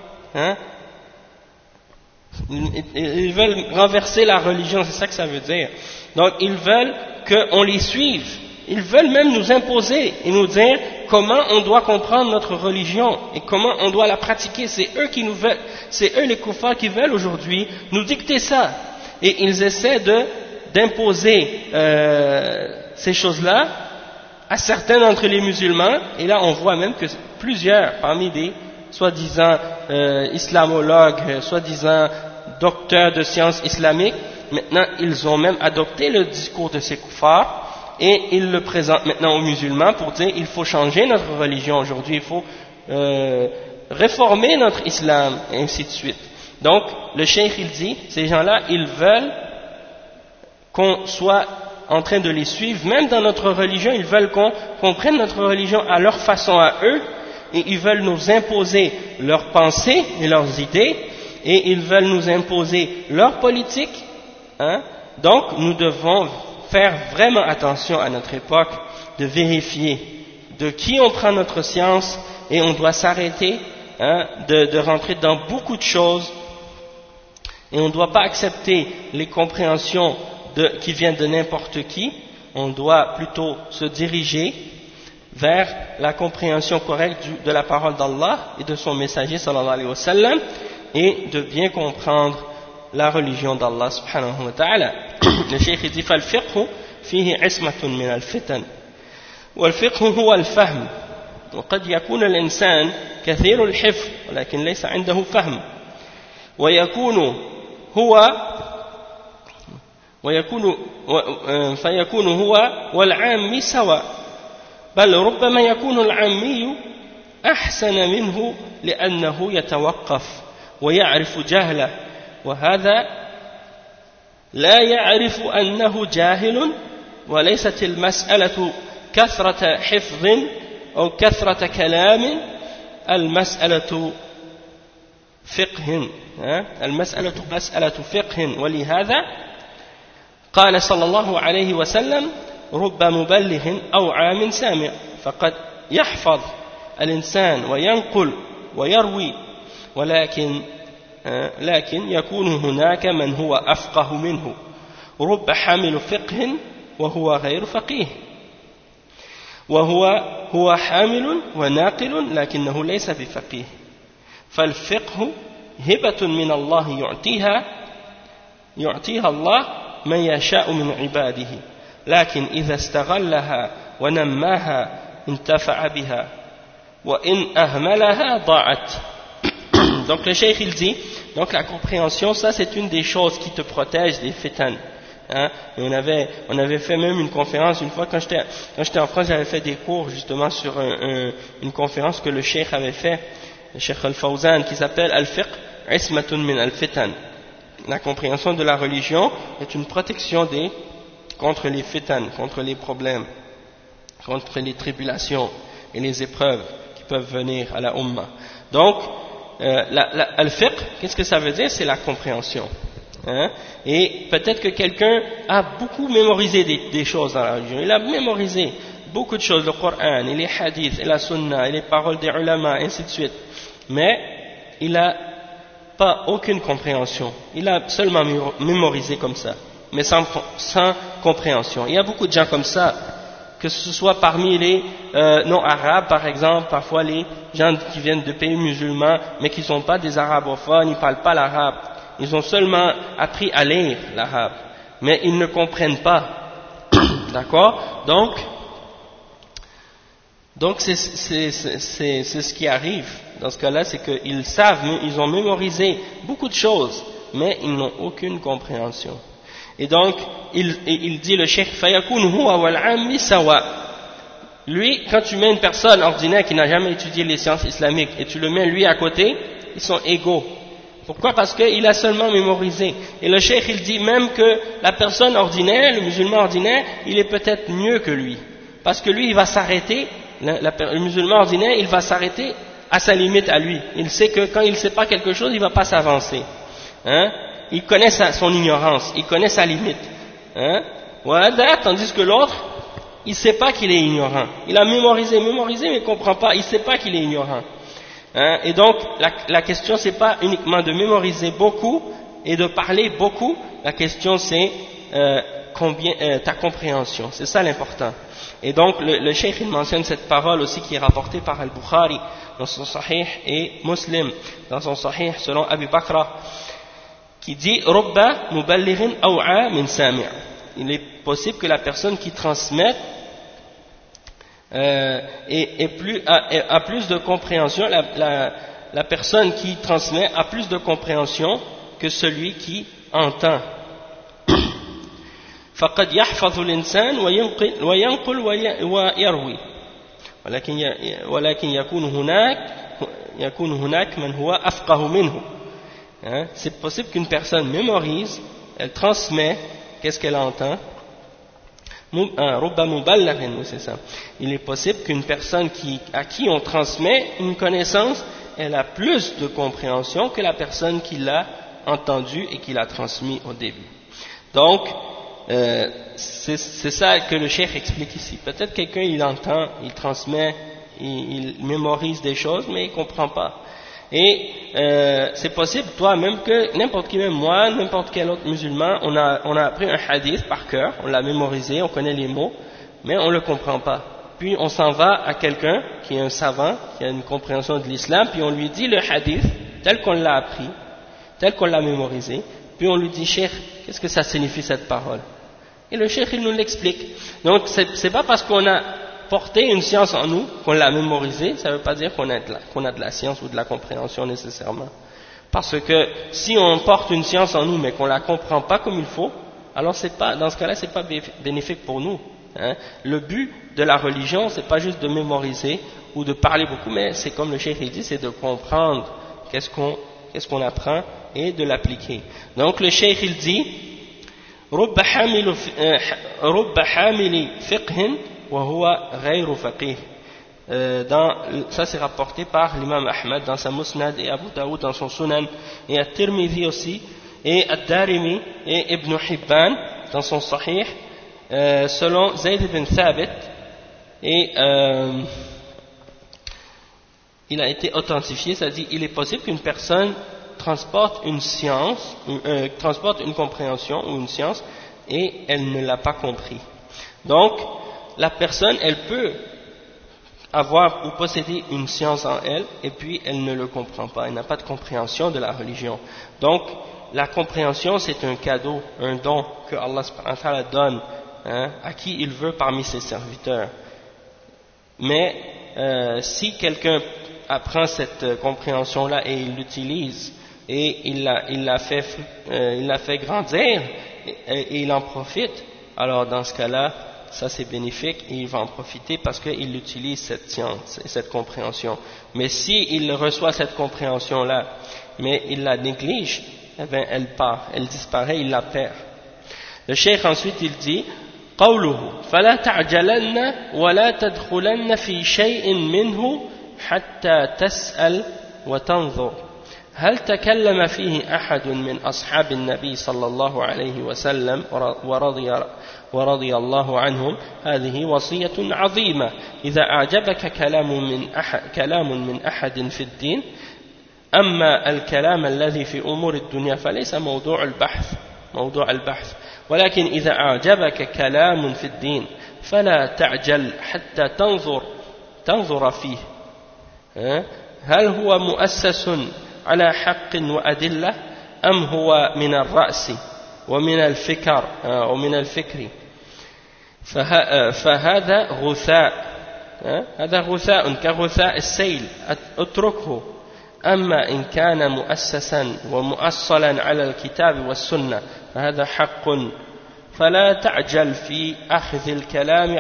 Ils veulent renverser la religion, c'est ça que ça veut dire. Donc ils veulent qu'on les suive. Ils veulent même nous imposer et nous dire comment on doit comprendre notre religion et comment on doit la pratiquer. C'est eux qui nous veulent, c'est eux les kuffars qui veulent aujourd'hui nous dicter ça. Et ils essaient d'imposer ces choses-là à certains d'entre les musulmans. Et là on voit même que plusieurs parmi des soi-disant islamologues, soi-disant docteurs de sciences islamiques, maintenant ils ont même adopté le discours de ces kuffars et ils le présentent maintenant aux musulmans pour dire il faut changer notre religion aujourd'hui, il faut réformer notre islam et ainsi de suite. Donc le cheikh il dit, ces gens-là ils veulent qu'on soit en train de les suivre, même dans notre religion, ils veulent qu'on prenne notre religion à leur façon à eux, et ils veulent nous imposer leurs pensées et leurs idées, et ils veulent nous imposer leur politique. Donc nous devons faire vraiment attention à notre époque, de vérifier de qui on prend notre science, et on doit s'arrêter de rentrer dans beaucoup de choses, et on ne doit pas accepter les compréhensions qui viennent de n'importe qui. On doit plutôt se diriger vers la compréhension correcte de la parole d'Allah et de son messager sallallahu alayhi wa sallam, et de bien comprendre la religion d'Allah subhanahu wa ta'ala. Le cheikh dit فالفقه فيه عصمة من الفتن والفقه هو الفهم وقد يكون الإنسان كثير الحفظ ولكن ليس عنده فهم فيكون هو والعامي سواء بل ربما يكون العامي أحسن منه لأنه يتوقف ويعرف جهله وهذا لا يعرف أنه جاهل وليست المسألة كثرة حفظ أو كثرة كلام المسألة فقه المسألة مسألة فقه ولهذا قال صلى الله عليه وسلم رب مبلغ أو عام سامع فقد يحفظ الإنسان وينقل ويروي لكن يكون هناك من هو أفقه منه رب حامل فقه وهو غير فقيه وهو حامل وناقل لكنه ليس بفقيه فالفقه هبة من الله يعطيها الله من يشاء من عباده لكن إذا استغلها ونماها انتفع بها وإن أهملها ضاعت. Donc le cheikh il dit, donc la compréhension, ça c'est une des choses qui te protège des fitan. On avait fait même une conférence une fois quand j'étais en France, j'avais fait des cours justement sur une conférence que le cheikh avait fait, le cheikh Al-Fawzan, qui s'appelle Al-Fiqh Ismatun min Al-Fitan. La compréhension de la religion est une protection contre les fitan, contre les problèmes, contre les tribulations et les épreuves qui peuvent venir à la Ummah. Donc Al-Fiqh, qu'est-ce que ça veut dire? C'est la compréhension. Et peut-être que quelqu'un a beaucoup mémorisé des choses dans la religion. Il a mémorisé beaucoup de choses, le Coran, et les hadiths, et la sunna, et les paroles des ulama, et ainsi de suite. Mais il n'a pas aucune compréhension. Il a seulement mémorisé comme ça, mais sans compréhension. Il y a beaucoup de gens comme ça, que ce soit parmi les non-arabes, par exemple, parfois les gens qui viennent de pays musulmans, mais qui ne sont pas des arabophones, ils ne parlent pas l'arabe. Ils ont seulement appris à lire l'arabe, mais ils ne comprennent pas. D'accord? Donc c'est ce qui arrive dans ce cas-là, c'est qu'ils savent, ils ont mémorisé beaucoup de choses, mais ils n'ont aucune compréhension. Et donc, il dit le cheikh, فَيَكُونُ هُوَ وَالْعَامِّ سَوَاء. Lui, quand tu mets une personne ordinaire qui n'a jamais étudié les sciences islamiques et tu le mets lui à côté, ils sont égaux. Pourquoi? Parce qu'il a seulement mémorisé. Et le cheikh, il dit même que la personne ordinaire, le musulman ordinaire, il est peut-être mieux que lui. Parce que lui, il va s'arrêter, le musulman ordinaire, il va s'arrêter à sa limite à lui. Il sait que quand il ne sait pas quelque chose, il ne va pas s'avancer. Hein? Il connaît son ignorance, il connaît sa limite. Hein? Voilà, tandis que l'autre, il ne sait pas qu'il est ignorant. Il a mémorisé, mais il ne comprend pas, il ne sait pas qu'il est ignorant. Hein? Et donc, la question, c'est pas uniquement de mémoriser beaucoup et de parler beaucoup, la question c'est ta compréhension, c'est ça l'important. Et donc, le cheikh, il mentionne cette parole aussi qui est rapportée par Al-Bukhari dans son Sahih et Muslim dans son Sahih selon Abu Bakra, qui dit « Rubba muballighin aw'a min sami'». Il est possible que la personne qui transmet a plus de compréhension, la personne qui transmet a plus de compréhension que celui qui entend. فقد يحفظ الإنسان وينقل ويروي ولكن يكون هناك من هو أفقه منه. C'est possible qu'une personne mémorise, elle transmet, qu'est-ce qu'elle entend? C'est ça. Il est possible qu'une personne à qui on transmet une connaissance, elle a plus de compréhension que la personne qui l'a entendue et qui l'a transmis au début. Donc, c'est ça que le cheikh explique ici. Peut-être quelqu'un, il entend, il transmet, il mémorise des choses, mais il ne comprend pas. Et c'est possible, toi, même que n'importe qui, même moi, n'importe quel autre musulman, on a appris un hadith par cœur, on l'a mémorisé, on connaît les mots, mais on ne le comprend pas. Puis on s'en va à quelqu'un qui est un savant, qui a une compréhension de l'islam, puis on lui dit le hadith tel qu'on l'a appris, tel qu'on l'a mémorisé, puis on lui dit, cheikh, qu'est-ce que ça signifie cette parole? Et le cheikh, il nous l'explique. Donc, c'est pas parce qu'on a porté une science en nous, qu'on l'a mémorisée, ça ne veut pas dire qu'on a de la science ou de la compréhension nécessairement. Parce que si on porte une science en nous, mais qu'on ne la comprend pas comme il faut, alors dans ce cas-là, c'est pas bénéfique pour nous. Hein. Le but de la religion, c'est pas juste de mémoriser ou de parler beaucoup, mais c'est comme le cheikh il dit, c'est de comprendre qu'est-ce qu'on apprend et de l'appliquer. Donc le cheikh il dit رب حامل فقه وهو غير فقيه. Ça c'est rapporté par l'imam Ahmad dans sa Musnad et Abu Daoud dans son Sunan et At-Tirmidhi aussi et Ad-Darimi et Ibn Hibban dans son Sahih selon Zayd ibn Thabit et il a été authentifié, c'est-à-dire il est possible qu'une personne transporte une science, transporte une compréhension ou une science et elle ne l'a pas compris. Donc la personne elle peut avoir ou posséder une science en elle et puis elle ne le comprend pas, elle n'a pas de compréhension de la religion. Donc la compréhension c'est un cadeau, un don que Allah subhanahu wa ta'ala donne à qui il veut parmi ses serviteurs. Mais si quelqu'un apprend cette compréhension là et il l'utilise et il l'a fait grandir et il en profite, alors dans ce cas là ça c'est bénéfique et il va en profiter parce qu'il utilise cette science et cette compréhension. Mais si il reçoit cette compréhension là mais il la néglige, eh bien elle part, elle disparaît, il la perd. Le cheikh ensuite il dit قوله فلا تعجلن ولا تدخلن في شيء منه حتى تسأل وتنظر هل تكلم فيه أحد من أصحاب النبي صلى الله عليه وسلم ورضي الله عنهم. هذه وصية عظيمة إذا أعجبك كلام من أحد في الدين. أما الكلام الذي في أمور الدنيا فليس موضوع البحث ولكن إذا أعجبك كلام في الدين فلا تعجل حتى تنظر فيه هل هو مؤسس على حق وأدلة أم هو من الرأس ومن الفكر فهذا غثاء كغثاء السيل اتركه. أما إن كان مؤسسا ومؤصلا على الكتاب والسنة فهذا حق فلا تعجل في أخذ الكلام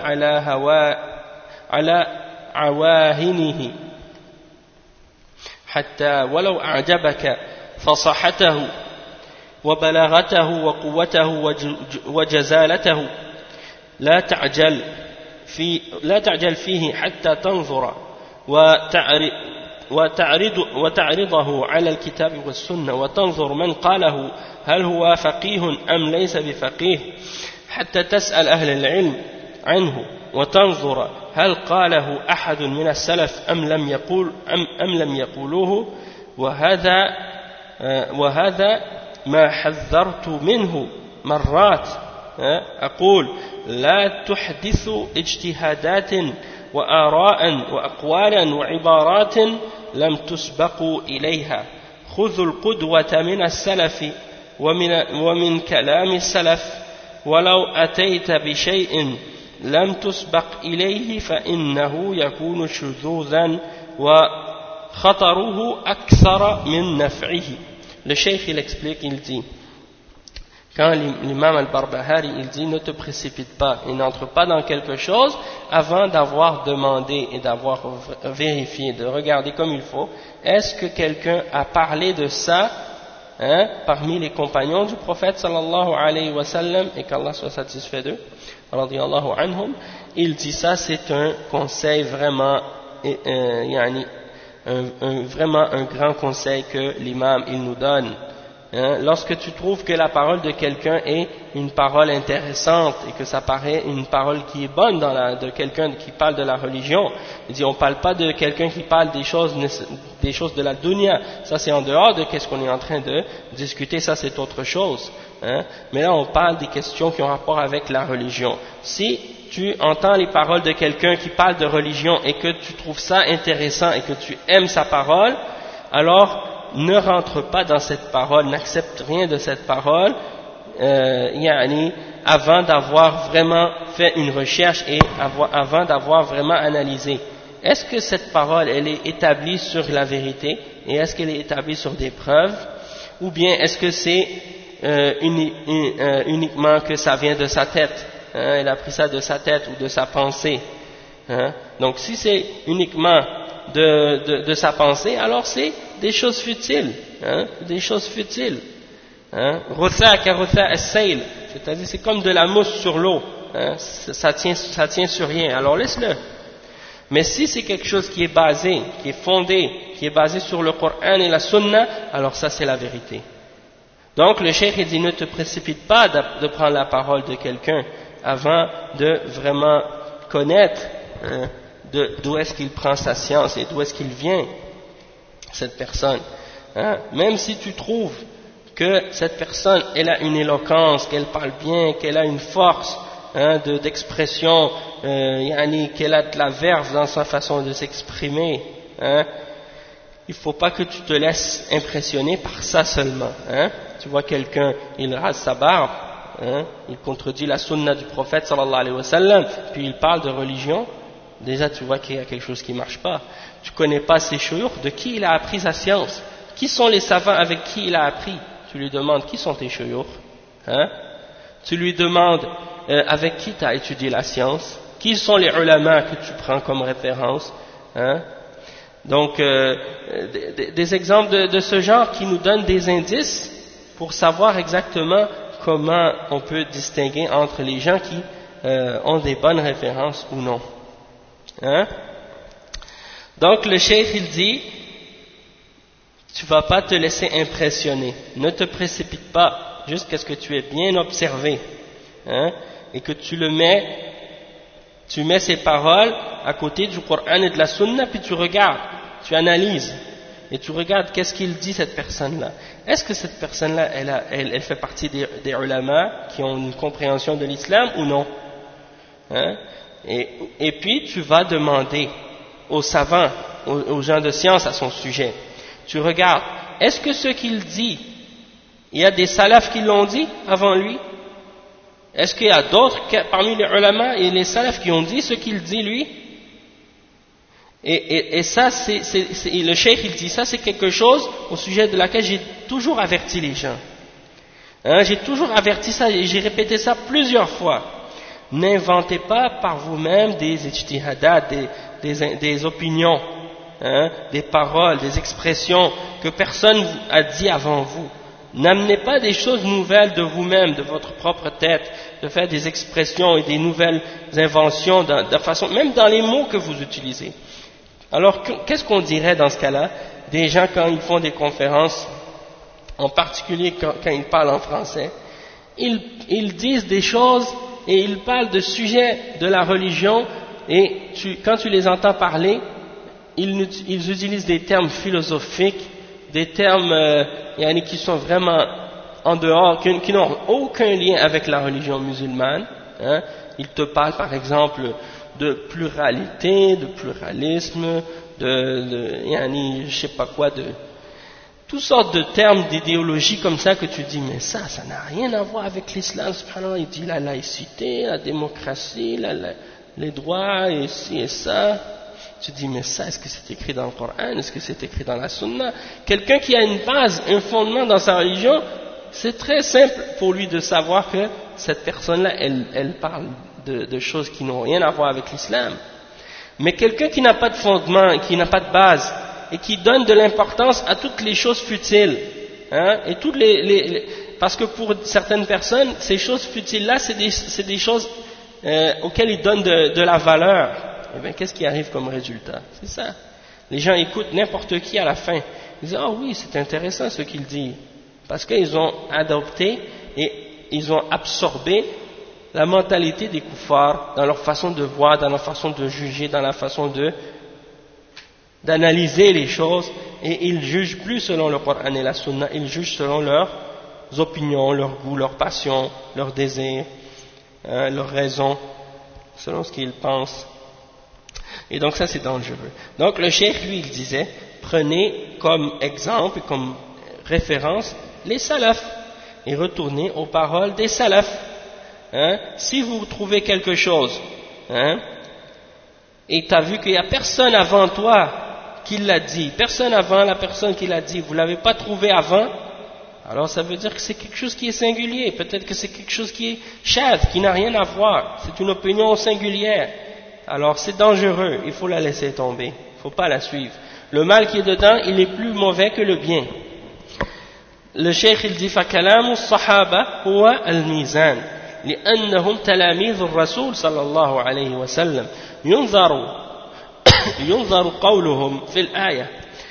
على عواهنه حتى ولو أعجبك فصاحته وبلاغته وقوته وجزالته لا تعجل فيه حتى تنظر وتعرضه على الكتاب والسنة وتنظر من قاله هل هو فقيه أم ليس بفقيه حتى تسأل أهل العلم عنه وتنظر هل قاله أحد من السلف أم لم يقولوه وهذا ما حذرت منه مرات أقول لا تحدثوا اجتهادات وآراء وأقوالا وعبارات لم تسبقوا إليها خذوا القدوة من السلف ومن كلام السلف ولو أتيت بشيء لم تسبق إليه فإنه يكون شذوذا وخطره أكثر من نفعه. Le cheikh il explique, il dit, quand l'imam al-Barbahari il dit ne te précipite pas et n'entre pas dans quelque chose avant d'avoir demandé et d'avoir vérifié, de regarder comme il faut, est-ce que quelqu'un a parlé de ça parmi les compagnons du prophète sallallahu alayhi wa sallam, et qu'Allah soit satisfait d'eux, radiyallahu anhum. Il dit ça, c'est un conseil vraiment vraiment un grand conseil que l'imam il nous donne. Lorsque tu trouves que la parole de quelqu'un est une parole intéressante et que ça paraît une parole qui est bonne de quelqu'un qui parle de la religion, il dit on ne parle pas de quelqu'un qui parle des choses de la dunya, ça c'est en dehors de qu'est-ce qu'on est en train de discuter, ça c'est autre chose, mais là on parle des questions qui ont rapport avec la religion. Si tu entends les paroles de quelqu'un qui parle de religion et que tu trouves ça intéressant et que tu aimes sa parole, alors ne rentre pas dans cette parole, n'accepte rien de cette parole avant d'avoir vraiment fait une recherche et avant d'avoir vraiment analysé. Est-ce que cette parole elle est établie sur la vérité et est-ce qu'elle est établie sur des preuves, ou bien est-ce que c'est uniquement que ça vient de sa tête, elle a pris ça de sa tête ou de sa pensée, donc si c'est uniquement de sa pensée, alors c'est des choses futiles, des choses futiles. C'est-à-dire c'est comme de la mousse sur l'eau, ça tient sur rien, alors laisse-le. Mais si c'est quelque chose qui est basé, qui est fondé, qui est basé sur le Coran et la Sunna, alors ça c'est la vérité. Donc le cheikh il dit ne te précipite pas de prendre la parole de quelqu'un avant de vraiment connaître d'où est-ce qu'il prend sa science et d'où est-ce qu'il vient, cette personne. Même si tu trouves que cette personne elle a une éloquence, qu'elle parle bien, qu'elle a une force d'expression, qu'elle a de la verve dans sa façon de s'exprimer, il ne faut pas que tu te laisses impressionner par ça seulement. Tu vois quelqu'un, il rase sa barbe, il contredit la sunna du prophète sallallahu alayhi wa sallam, puis il parle de religion. Déjà tu vois qu'il y a quelque chose qui ne marche pas. Tu ne connais pas ses chouyours, de qui il a appris sa science, qui sont les savants avec qui il a appris. Tu lui demandes qui sont tes chouyours, tu lui demandes avec qui tu as étudié la science, qui sont les ulama que tu prends comme référence. Donc des exemples de ce genre qui nous donnent des indices pour savoir exactement comment on peut distinguer entre les gens qui ont des bonnes références ou non. Donc le cheikh il dit tu vas pas te laisser impressionner, ne te précipite pas jusqu'à ce que tu aies bien observé, et que tu mets ces paroles à côté du Coran et de la Sunna, puis tu regardes, tu analyses et tu regardes qu'est-ce qu'il dit cette personne-là. Est-ce que cette personne-là elle fait partie des ulama qui ont une compréhension de l'islam ou non, et puis tu vas demander aux savants, aux gens de science à son sujet. Tu regardes, est-ce que ce qu'il dit, il y a des salafs qui l'ont dit avant lui? Est-ce qu'il y a d'autres parmi les ulama et les salafs qui ont dit ce qu'il dit lui? Et ça, le cheikh il dit ça, c'est quelque chose au sujet de laquelle j'ai toujours averti les gens. J'ai toujours averti ça et j'ai répété ça plusieurs fois. N'inventez pas par vous-même des ijtihadat, des opinions, des paroles, des expressions que personne a dit avant vous. N'amenez pas des choses nouvelles de vous-même, de votre propre tête, de faire des expressions et des nouvelles inventions, de façon, même dans les mots que vous utilisez. Alors, qu'est-ce qu'on dirait dans ce cas-là? Des gens, quand ils font des conférences, en particulier quand ils parlent en français, ils disent des choses et ils parlent de sujets de la religion, et quand tu les entends parler, ils utilisent des termes philosophiques, des termes qui sont vraiment en dehors, qui n'ont aucun lien avec la religion musulmane. Ils te parlent par exemple de pluralité, de pluralisme, je sais pas quoi, de toutes sortes de termes d'idéologie comme ça que tu dis, mais ça n'a rien à voir avec l'islam, subhanallah. Il dit la laïcité, la démocratie, les droits, et ci et ça. Tu dis, mais ça, est-ce que c'est écrit dans le Coran? Est-ce que c'est écrit dans la Sunna? Quelqu'un qui a une base, un fondement dans sa religion, c'est très simple pour lui de savoir que cette personne-là, elle parle de choses qui n'ont rien à voir avec l'islam. Mais quelqu'un qui n'a pas de fondement, qui n'a pas de base, et qui donne de l'importance à toutes les choses futiles, et toutes parce que pour certaines personnes, ces choses futiles-là, c'est des choses auxquelles ils donnent de la valeur. Eh bien, qu'est-ce qui arrive comme résultat? C'est ça. Les gens écoutent n'importe qui à la fin. Ils disent, ah oui, c'est intéressant ce qu'il dit. Parce qu'ils ont adopté et ils ont absorbé la mentalité des koufars dans leur façon de voir, dans leur façon de juger, dans la façon d'analyser les choses, et ils jugent plus selon le Coran et la Sunna, ils jugent selon leurs opinions, leurs goûts, leurs passions, leurs désirs, leurs raisons, selon ce qu'ils pensent. Et donc ça c'est dangereux. Donc le cheikh lui il disait, prenez comme exemple, comme référence les salafs et retournez aux paroles des salafs. Si vous trouvez quelque chose, et tu as vu qu'il n'y a personne avant toi qui l'a dit, personne avant la personne qui l'a dit, vous ne l'avez pas trouvé avant, alors ça veut dire que c'est quelque chose qui est singulier, peut-être que c'est quelque chose qui est chave, qui n'a rien à voir, c'est une opinion singulière. Alors c'est dangereux, il faut la laisser tomber, il ne faut pas la suivre. Le mal qui est dedans, il est plus mauvais que le bien. Le cheikh il dit فَكَلَامُ الصَّحَابَةِ هُوَ الْمِيزَانِ لأنهم تلاميذ الرسول صلى الله عليه وسلم ينظر قولهم في الآية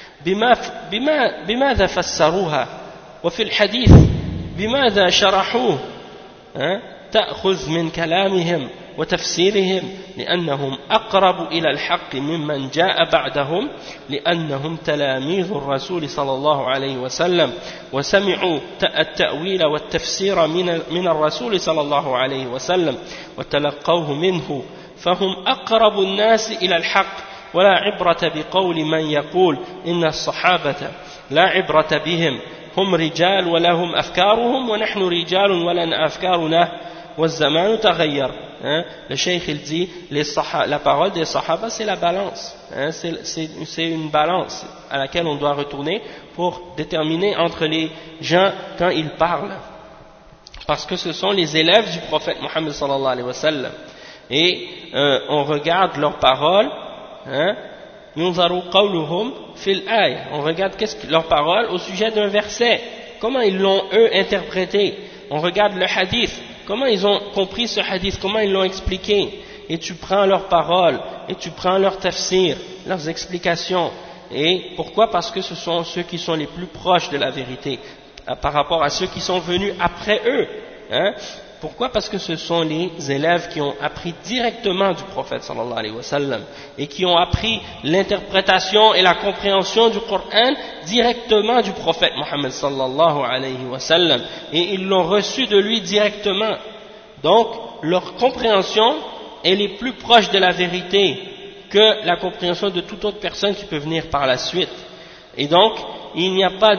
بماذا فسروها وفي الحديث بماذا شرحوه تأخذ من كلامهم وتفسيرهم لأنهم أقرب إلى الحق ممن جاء بعدهم لأنهم تلاميذ الرسول صلى الله عليه وسلم وسمعوا التأويل والتفسير من الرسول صلى الله عليه وسلم وتلقوه منه فهم أقرب الناس إلى الحق ولا عبرة بقول من يقول إن الصحابة لا عبرة بهم هم رجال ولهم أفكارهم ونحن رجال ولنا أفكارنا والزمان تغير. Le cheikh il dit la parole des sahaba c'est la balance, c'est une balance à laquelle on doit retourner pour déterminer entre les gens quand ils parlent, parce que ce sont les élèves du prophète Mohammed sallallahu alayhi wa sallam, et on regarde leurs paroles, yunzaru qawluhum fil aya, on regarde leurs paroles au sujet d'un verset, comment ils l'ont eux interprété, on regarde le hadith, comment ils ont compris ce hadith, comment ils l'ont expliqué, et tu prends leurs paroles, et tu prends leurs tafsirs, leurs explications. Et pourquoi? Parce que ce sont ceux qui sont les plus proches de la vérité, par rapport à ceux qui sont venus après eux. Pourquoi? Parce que ce sont les élèves qui ont appris directement du prophète sallallahu alayhi wa sallam, et qui ont appris l'interprétation et la compréhension du Coran directement du prophète Mohammed sallallahu alayhi wa sallam, et ils l'ont reçu de lui directement. Donc leur compréhension elle est plus proche de la vérité que la compréhension de toute autre personne qui peut venir par la suite. Et donc il n'y a pas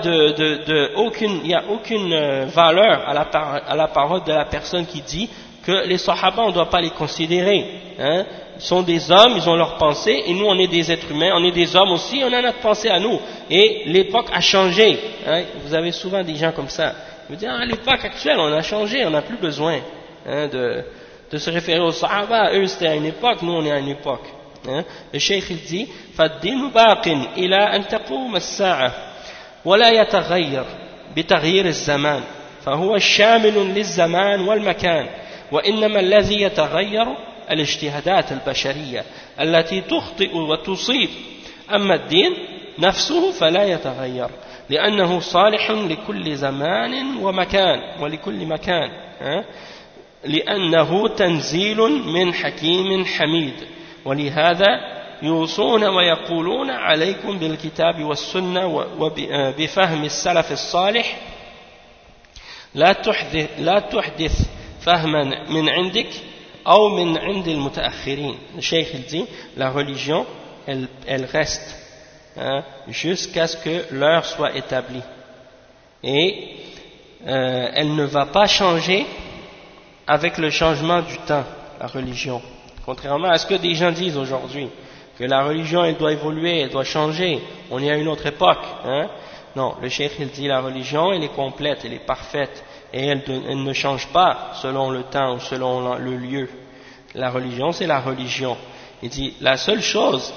aucune valeur à la parole de la personne qui dit que les sahaba on ne doit pas les considérer. Ils sont des hommes, ils ont leurs pensées, et nous on est des êtres humains, on est des hommes aussi, on a notre pensée à nous. Et l'époque a changé. Vous avez souvent des gens comme ça. Ils disent à l'époque actuelle on a changé, on n'a plus besoin de se référer aux sahaba. Eux c'était à une époque, nous on est à une époque. Le cheikh il dit فالدين باق إلى أن تقوم الساعة ولا يتغير بتغيير الزمان فهو شامل للزمان والمكان وإنما الذي يتغير الاجتهادات البشرية التي تخطئ وتصيب أما الدين نفسه فلا يتغير لأنه صالح لكل زمان ومكان ولكل مكان لأنه تنزيل من حكيم حميد ولهذا يوصون ويقولون عليكم بالكتاب والسنة وبفهم السلف الصالح لا تحدث فهما من عندك أو من عند المتأخرين. Le cheikh il dit la religion elle reste jusqu'à ce que l'heure soit établie et elle ne va pas changer avec le changement du temps, la religion, contrairement à ce que des gens disent aujourd'hui que la religion elle doit évoluer, elle doit changer, on est à une autre époque non, le cheikh il dit la religion elle est complète, elle est parfaite et elle ne change pas selon le temps ou selon le lieu. La religion c'est la religion. Il dit la seule chose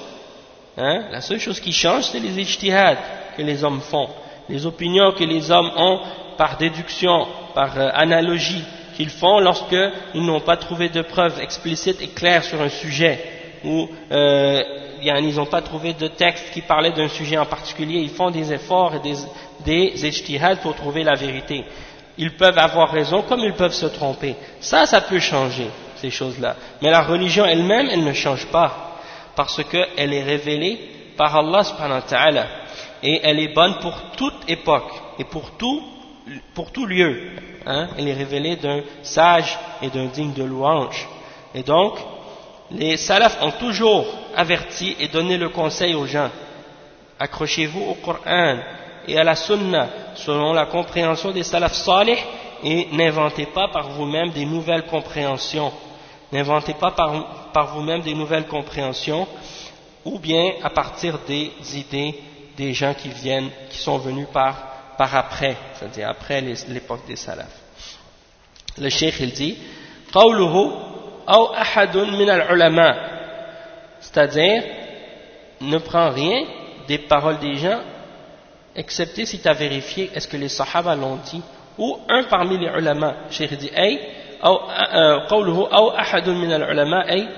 qui change, c'est les ijtihad que les hommes font, les opinions que les hommes ont par déduction, par analogie, qu'ils font lorsqu'ils n'ont pas trouvé de preuves explicites et claires sur un sujet, ou ils n'ont pas trouvé de texte qui parlait d'un sujet en particulier. Ils font des efforts et des ijtihad pour trouver la vérité. Ils peuvent avoir raison comme ils peuvent se tromper. Ça peut changer, ces choses-là. Mais la religion elle-même, elle ne change pas, parce qu'elle est révélée par Allah subhanahu wa ta'ala et elle est bonne pour toute époque et pour tout lieu. Elle est révélée d'un sage et d'un digne de louange. Et donc, les salafs ont toujours averti et donné le conseil aux gens. Accrochez-vous au Coran et à la Sunna selon la compréhension des salafs salih et n'inventez pas par vous-même des nouvelles compréhensions. N'inventez pas par vous-même des nouvelles compréhensions ou bien à partir des idées des gens qui sont venus par après, c'est-à-dire après l'époque des salafs. Le cheikh il dit قوله أو أحد من العلماء, c'est-à-dire ne prends rien des paroles des gens excepté si tu as vérifié est-ce que les sahaba l'ont dit ou un parmi les ulama. Le cheikh dit أو قوله أو أحد من العلماء أي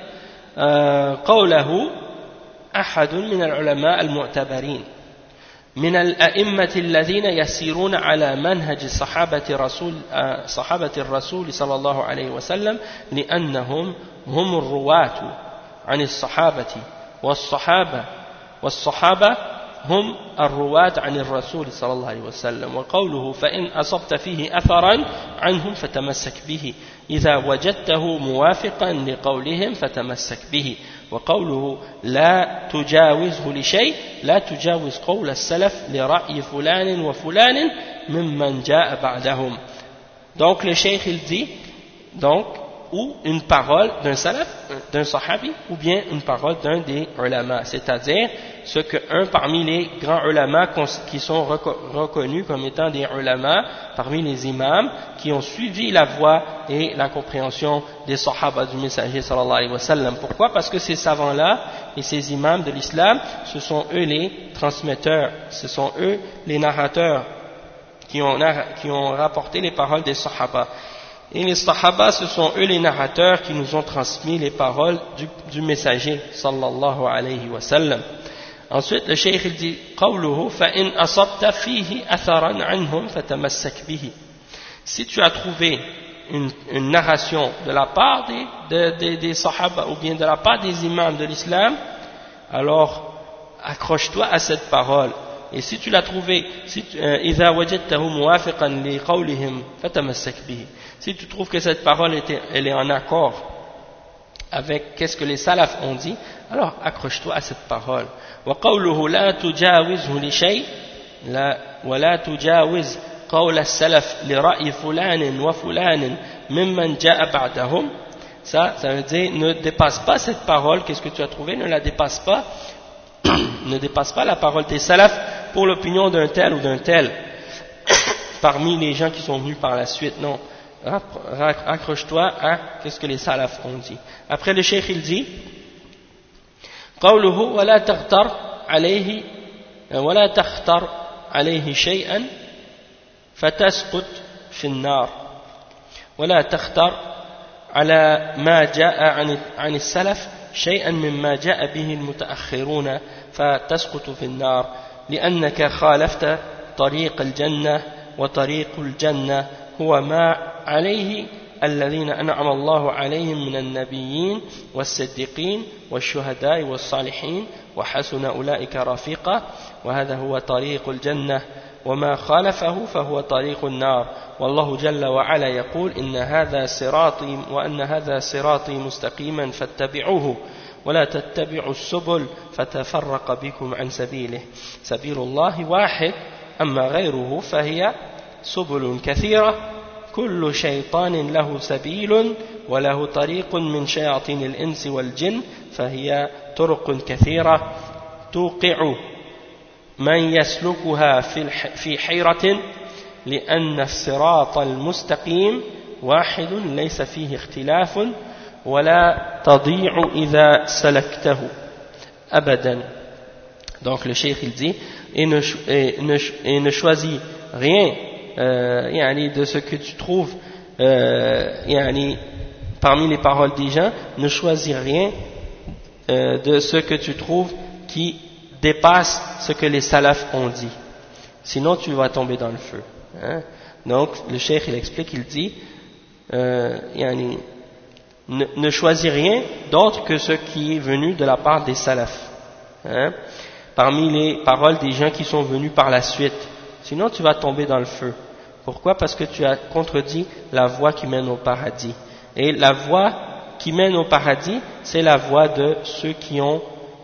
قوله أحد من العلماء المعتبرين من الأئمة الذين يسيرون على منهج صحابة الرسول صلى الله عليه وسلم لأنهم هم الرواة عن الصحابة والصحابة هم الرواة عن الرسول صلى الله عليه وسلم. وقوله فإن أصبت فيه أثرا عنهم فتمسك به إذا وجدته موافقا لقولهم فتمسك به. وقوله لا تجاوزه لشيء لا تجاوز قول السلف لرأي فلان وفلان ممن جاء بعدهم. Donc le cheikh il dit donc ou une parole d'un salaf, d'un sahabi, ou bien une parole d'un des ulama, c'est-à-dire ce qu'un parmi les grands ulama qui sont reconnus comme étant des ulama, parmi les imams, qui ont suivi la voie et la compréhension des sahaba du messager sallallahu alayhi wa sallam. Pourquoi? Parce que ces savants-là et ces imams de l'islam, ce sont eux les transmetteurs, ce sont eux les narrateurs qui ont rapporté les paroles des sahaba. Et les sahaba, ce sont eux les narrateurs qui nous ont transmis les paroles du messager sallallahu alayhi wa sallam. Ensuite, le cheikh il dit قوله فإن أصبت فيه أثرا عنهم فتمسك به. Si tu as trouvé une narration de la part des sahaba ou bien de la part des imams de l'islam, alors accroche-toi à cette parole. Et si tu l'as trouvé, إذا وجدته موافقا لقولهم فتمسك به. Si tu trouves que cette parole elle est en accord avec qu'est-ce que les salafs ont dit, alors accroche-toi à cette parole. وقوله لا تجاوزه لشيء ولا تجاوز قول السلف لرأي فلان وفلان ممن جاء بعدهم. Ça veut dire ne dépasse pas cette parole, qu'est-ce que tu as trouvé, ne la dépasse pas, ne dépasse pas la parole des salafs pour l'opinion d'un tel ou d'un tel parmi les gens qui sont venus par la suite. Non, accroche-toi à qu'est-ce que les salafs ont dit. Après le cheikh il dit قوله ولا تختر عليه شيئا فتسقط في النار ولا تختر على ما جاء عن السلف شيئا مما جاء به المتأخرون فتسقط في النار لأنك خالفت طريق الجنة وطريق الجنة هو ما عليه الذين أنعم الله عليهم من النبيين والصديقين والشهداء والصالحين وحسن أولئك رفيقا وهذا هو طريق الجنة وما خالفه فهو طريق النار والله جل وعلا يقول إن هذا صراطي مستقيما فاتبعوه ولا تتبعوا السبل فتفرق بكم عن سبيله سبيل الله واحد أما غيره فهي سبل كثيرة كل شيطان له سبيل وله طريق من شياطين الإنس والجن فهي طرق كثيرة توقع من يسلكها في حيرة لأن الصراط المستقيم واحد ليس فيه اختلاف ولا تضيع إذا سلكته أبدا. Donc le cheikh il dit et ne choisis rien de ce que tu trouves parmi les paroles des gens, ne choisis rien de ce que tu trouves qui dépasse ce que les salafs ont dit, sinon tu vas tomber dans le feu, hein? Donc le cheikh il explique, il dit ne choisis rien d'autre que ce qui est venu de la part des salafs, hein? Parmi les paroles des gens qui sont venus par la suite, sinon tu vas tomber dans le feu. Pourquoi? Parce que tu as contredit la voie qui mène au paradis. Et la voie qui mène au paradis, c'est la voie de ceux qui ont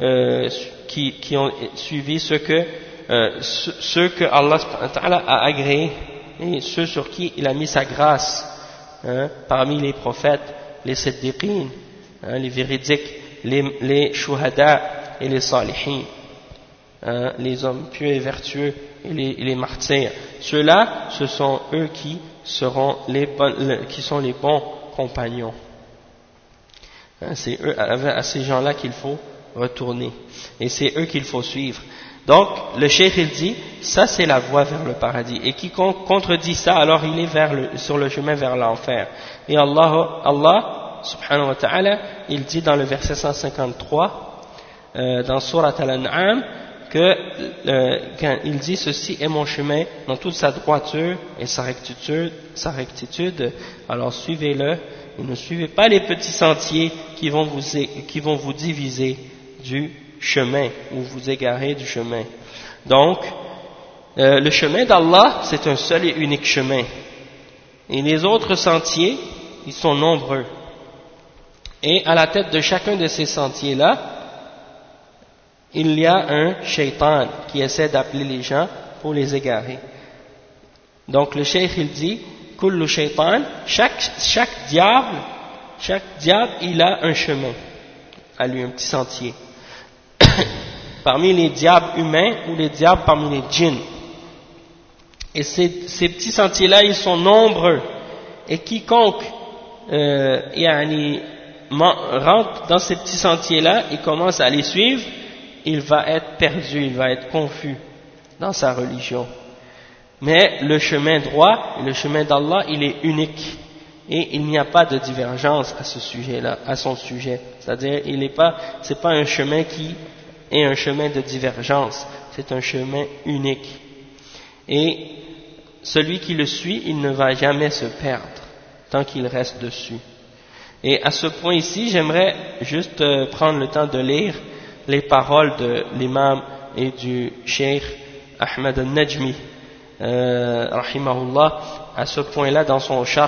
suivi ce que Allah a agréé et ceux sur qui il a mis sa grâce, hein, parmi les prophètes, les siddiqines, hein, les véridiques, les shuhada et les salihin, hein, les hommes pieux et vertueux et les martyrs. Ceux-là, ce sont eux qui sont les bons compagnons. Hein, c'est à ces gens-là qu'il faut retourner et c'est eux qu'il faut suivre. Donc le cheikh il dit ça c'est la voie vers le paradis et quiconque contredit ça alors il est sur le chemin vers l'enfer. Et Allah subhanahu wa ta'ala il dit dans le verset 153 dans Surat Al-An'am quand il dit ceci est mon chemin dans toute sa droiture et sa rectitude, alors suivez-le et ne suivez pas les petits sentiers qui vont vous diviser du chemin ou vous égarer du chemin. Donc le chemin d'Allah c'est un seul et unique chemin et les autres sentiers ils sont nombreux et à la tête de chacun de ces sentiers là il y a un shaitan qui essaie d'appeler les gens pour les égarer. Donc le cheikh il dit kullu shaitan, chaque diable il a un chemin à lui, un petit sentier parmi les diables humains ou les diables parmi les djinns. Et ces petits sentiers là ils sont nombreux et quiconque rentre dans ces petits sentiers là et commence à les suivre, il va être perdu, il va être confus dans sa religion. Mais le chemin droit, le chemin d'Allah, il est unique et il n'y a pas de divergence à ce sujet-là, à son sujet. C'est-à-dire, c'est pas un chemin qui est un chemin de divergence, c'est un chemin unique. Et celui qui le suit, il ne va jamais se perdre tant qu'il reste dessus. Et à ce point ici, j'aimerais juste prendre le temps de lire les paroles de l'imam et du cheikh Ahmed al-Najmi rahimahullah à ce point-là dans son sharh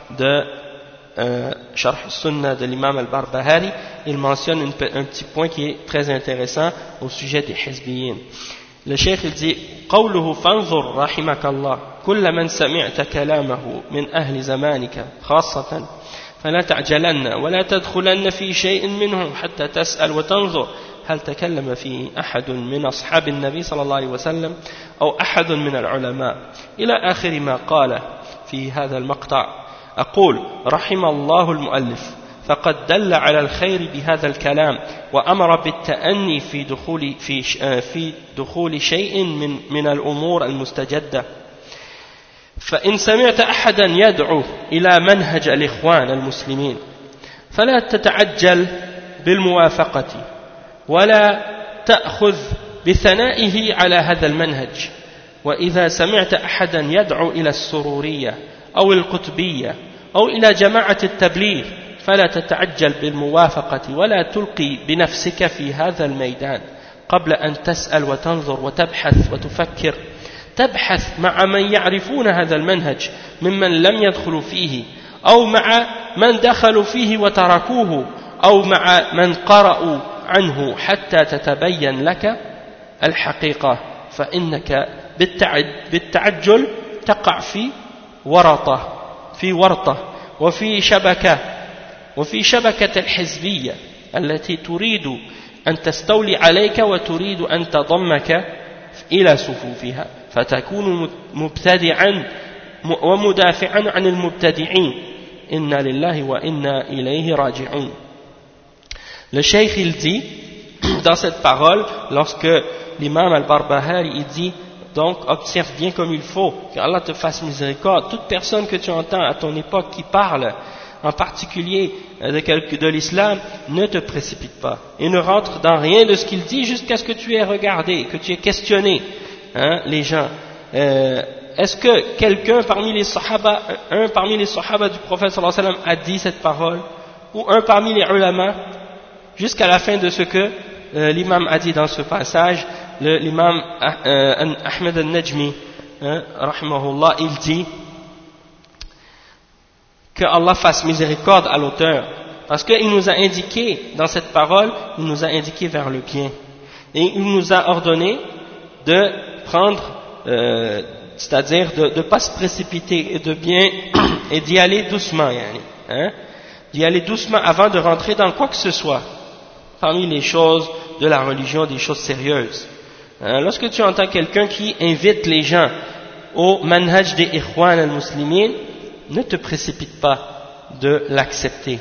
sunnah de l'imam al-Barbahari. Il mentionne un petit point qui est très intéressant au sujet des hizbiyin. Le cheikh il dit قوله فانظر رحمك الله كل من سمعت كلامه من أهل زمانك خاصة فلا تعجلن ولا تدخلن في شيء منه حتى تسأل وتنظر هل تكلم فيه أحد من أصحاب النبي صلى الله عليه وسلم أو أحد من العلماء إلى آخر ما قال في هذا المقطع. أقول رحم الله المؤلف فقد دل على الخير بهذا الكلام وأمر بالتأني في دخول شيء من الأمور المستجدة. فإن سمعت أحدا يدعو إلى منهج الإخوان المسلمين فلا تتعجل بالموافقة ولا تأخذ بثنائه على هذا المنهج. وإذا سمعت أحدا يدعو إلى السرورية أو القطبية أو إلى جماعة التبليغ فلا تتعجل بالموافقة ولا تلقي بنفسك في هذا الميدان قبل أن تسأل وتنظر وتبحث وتفكر. تبحث مع من يعرفون هذا المنهج ممن لم يدخلوا فيه أو مع من دخلوا فيه وتركوه أو مع من قرأوا عنه حتى تتبين لك الحقيقة. فإنك بالتعجل تقع في ورطة وفي شبكة الحزبية التي تريد أن تستولي عليك وتريد أن تضمك إلى صفوفها فتكون مبتدعا ومدافعا عن المبتدعين. إنا لله وإنا إليه راجعون. Le cheikh il dit dans cette parole, lorsque l'imam al-Barbahari il dit donc observe bien comme il faut, qu'Allah te fasse miséricorde. Toute personne que tu entends à ton époque qui parle en particulier de l'islam, ne te précipite pas et ne rentre dans rien de ce qu'il dit jusqu'à ce que tu aies regardé, que tu aies questionné les gens. Est-ce que quelqu'un parmi les sahaba, un parmi les sahaba du prophète sallallahu alayhi wa sallam a dit cette parole, ou un parmi les ulama, jusqu'à la fin de ce que l'imam a dit dans ce passage? L'imam Ahmed al-Najmi rahimahullah, il dit que Allah fasse miséricorde à l'auteur, parce qu'il nous a indiqué dans cette parole, il nous a indiqué vers le bien et il nous a ordonné de prendre c'est-à-dire de ne pas se précipiter et de bien et d'y aller doucement, d'y aller doucement avant de rentrer dans quoi que ce soit parmi les choses de la religion, des choses sérieuses. Lorsque tu entends quelqu'un qui invite les gens au manhaj des Ikhwan al-Muslimin, ne te précipite pas de l'accepter.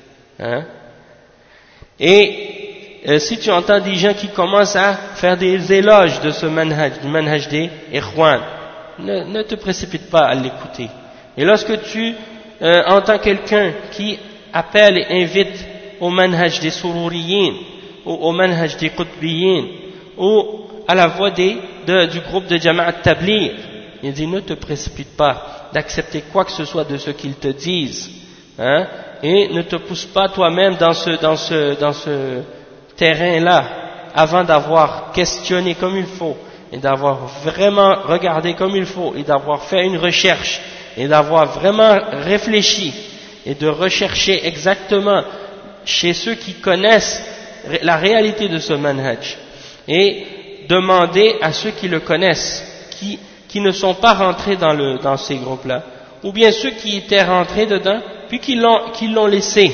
Et si tu entends des gens qui commencent à faire des éloges de ce manhaj, du manhaj des Ikhwan, ne te précipite pas à l'écouter. Et lorsque tu entends quelqu'un qui appelle et invite au manhaj des Sururiyin, ou au manhaj des Qutbiyin, ou à la voix du groupe de Jama'at Tabligh, il dit ne te précipite pas d'accepter quoi que ce soit de ce qu'ils te disent, et ne te pousse pas toi-même dans ce terrain-là avant d'avoir questionné comme il faut et d'avoir vraiment regardé comme il faut et d'avoir fait une recherche et d'avoir vraiment réfléchi et de rechercher exactement chez ceux qui connaissent la réalité de ce manhaj et demander à ceux qui le connaissent, qui ne sont pas rentrés dans ces groupes-là, ou bien ceux qui étaient rentrés dedans puis qui l'ont laissé,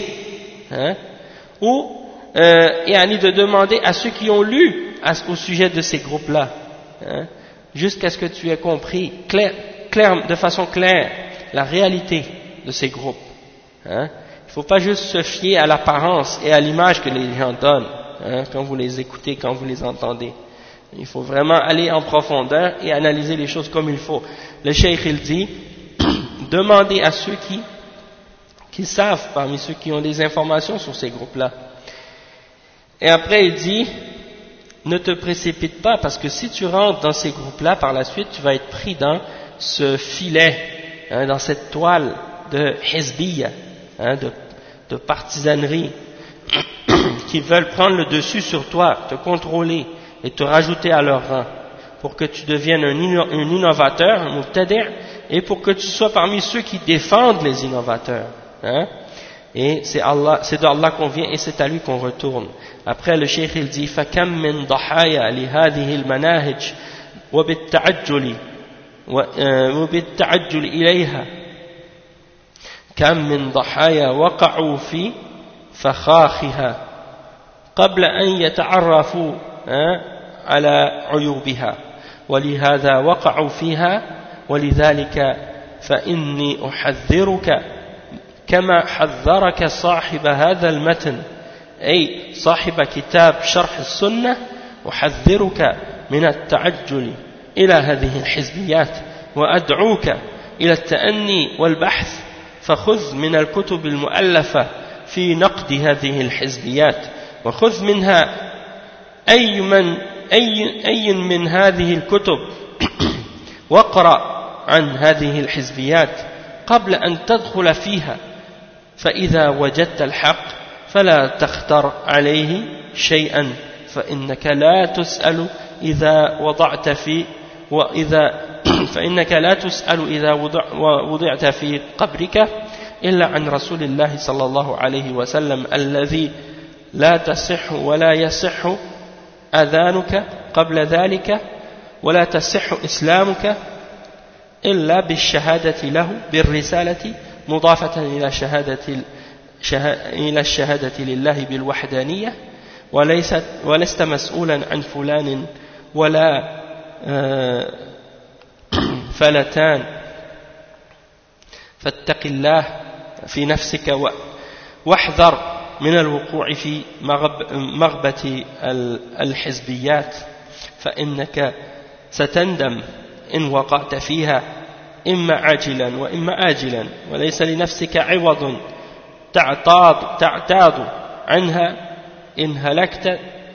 ou et de demander à ceux qui ont lu au sujet de ces groupes-là, jusqu'à ce que tu aies compris de façon claire la réalité de ces groupes. Il ne faut pas juste se fier à l'apparence et à l'image que les gens donnent quand vous les écoutez, quand vous les entendez. Il faut vraiment aller en profondeur et analyser les choses comme il faut. Le cheikh il dit, demandez à ceux qui savent, parmi ceux qui ont des informations sur ces groupes-là. Et après il dit, ne te précipite pas, parce que si tu rentres dans ces groupes-là, par la suite, tu vas être pris dans ce filet, dans cette toile de hizbiyya, de partisanerie, qui veulent prendre le dessus sur toi, te contrôler et te rajouter à leur rang, pour que tu deviennes un innovateur, un mubtadi', et pour que tu sois parmi ceux qui défendent les innovateurs. Et c'est de Allah qu'on vient et c'est à lui qu'on retourne. Après le cheikh il dit فَكَمْ مِنْ ضَحَايَا لِهَذِهِ الْمَنَاهِجِ وَبِالتَّعَجُّلِ إِلَيْهَا كَمْ مِنْ ضَحَايَا وَقَعُوا فِي فَخَاخِهَا قبل أن يتعرفوا على عيوبها ولهذا وقعوا فيها ولذلك فإني أحذرك كما حذرك صاحب هذا المتن أي صاحب كتاب شرح السنة أحذرك من التعجل إلى هذه الحزبيات وأدعوك إلى التأني والبحث فخذ من الكتب المؤلفة في نقد هذه الحزبيات وخذ منها أي من هذه الكتب واقرأ عن هذه الحزبيات قبل أن تدخل فيها فإذا وجدت الحق فلا تختر عليه شيئا فإنك لا تسأل إذا وضعت في فإنك لا تسأل إذا وضعت في قبرك إلا عن رسول الله صلى الله عليه وسلم الذي لا تصح ولا يصح أذانك قبل ذلك ولا تصح إسلامك إلا بالشهادة له بالرسالة مضافة إلى الشهادة لله بالوحدانية ولست مسؤولا عن فلان ولا فلتان فاتق الله في نفسك واحذر من الوقوع في مغبة الحزبيات فإنك ستندم إن وقعت فيها إما عاجلا وإما آجلا وليس لنفسك عوض تعتاض عنها إن هلكت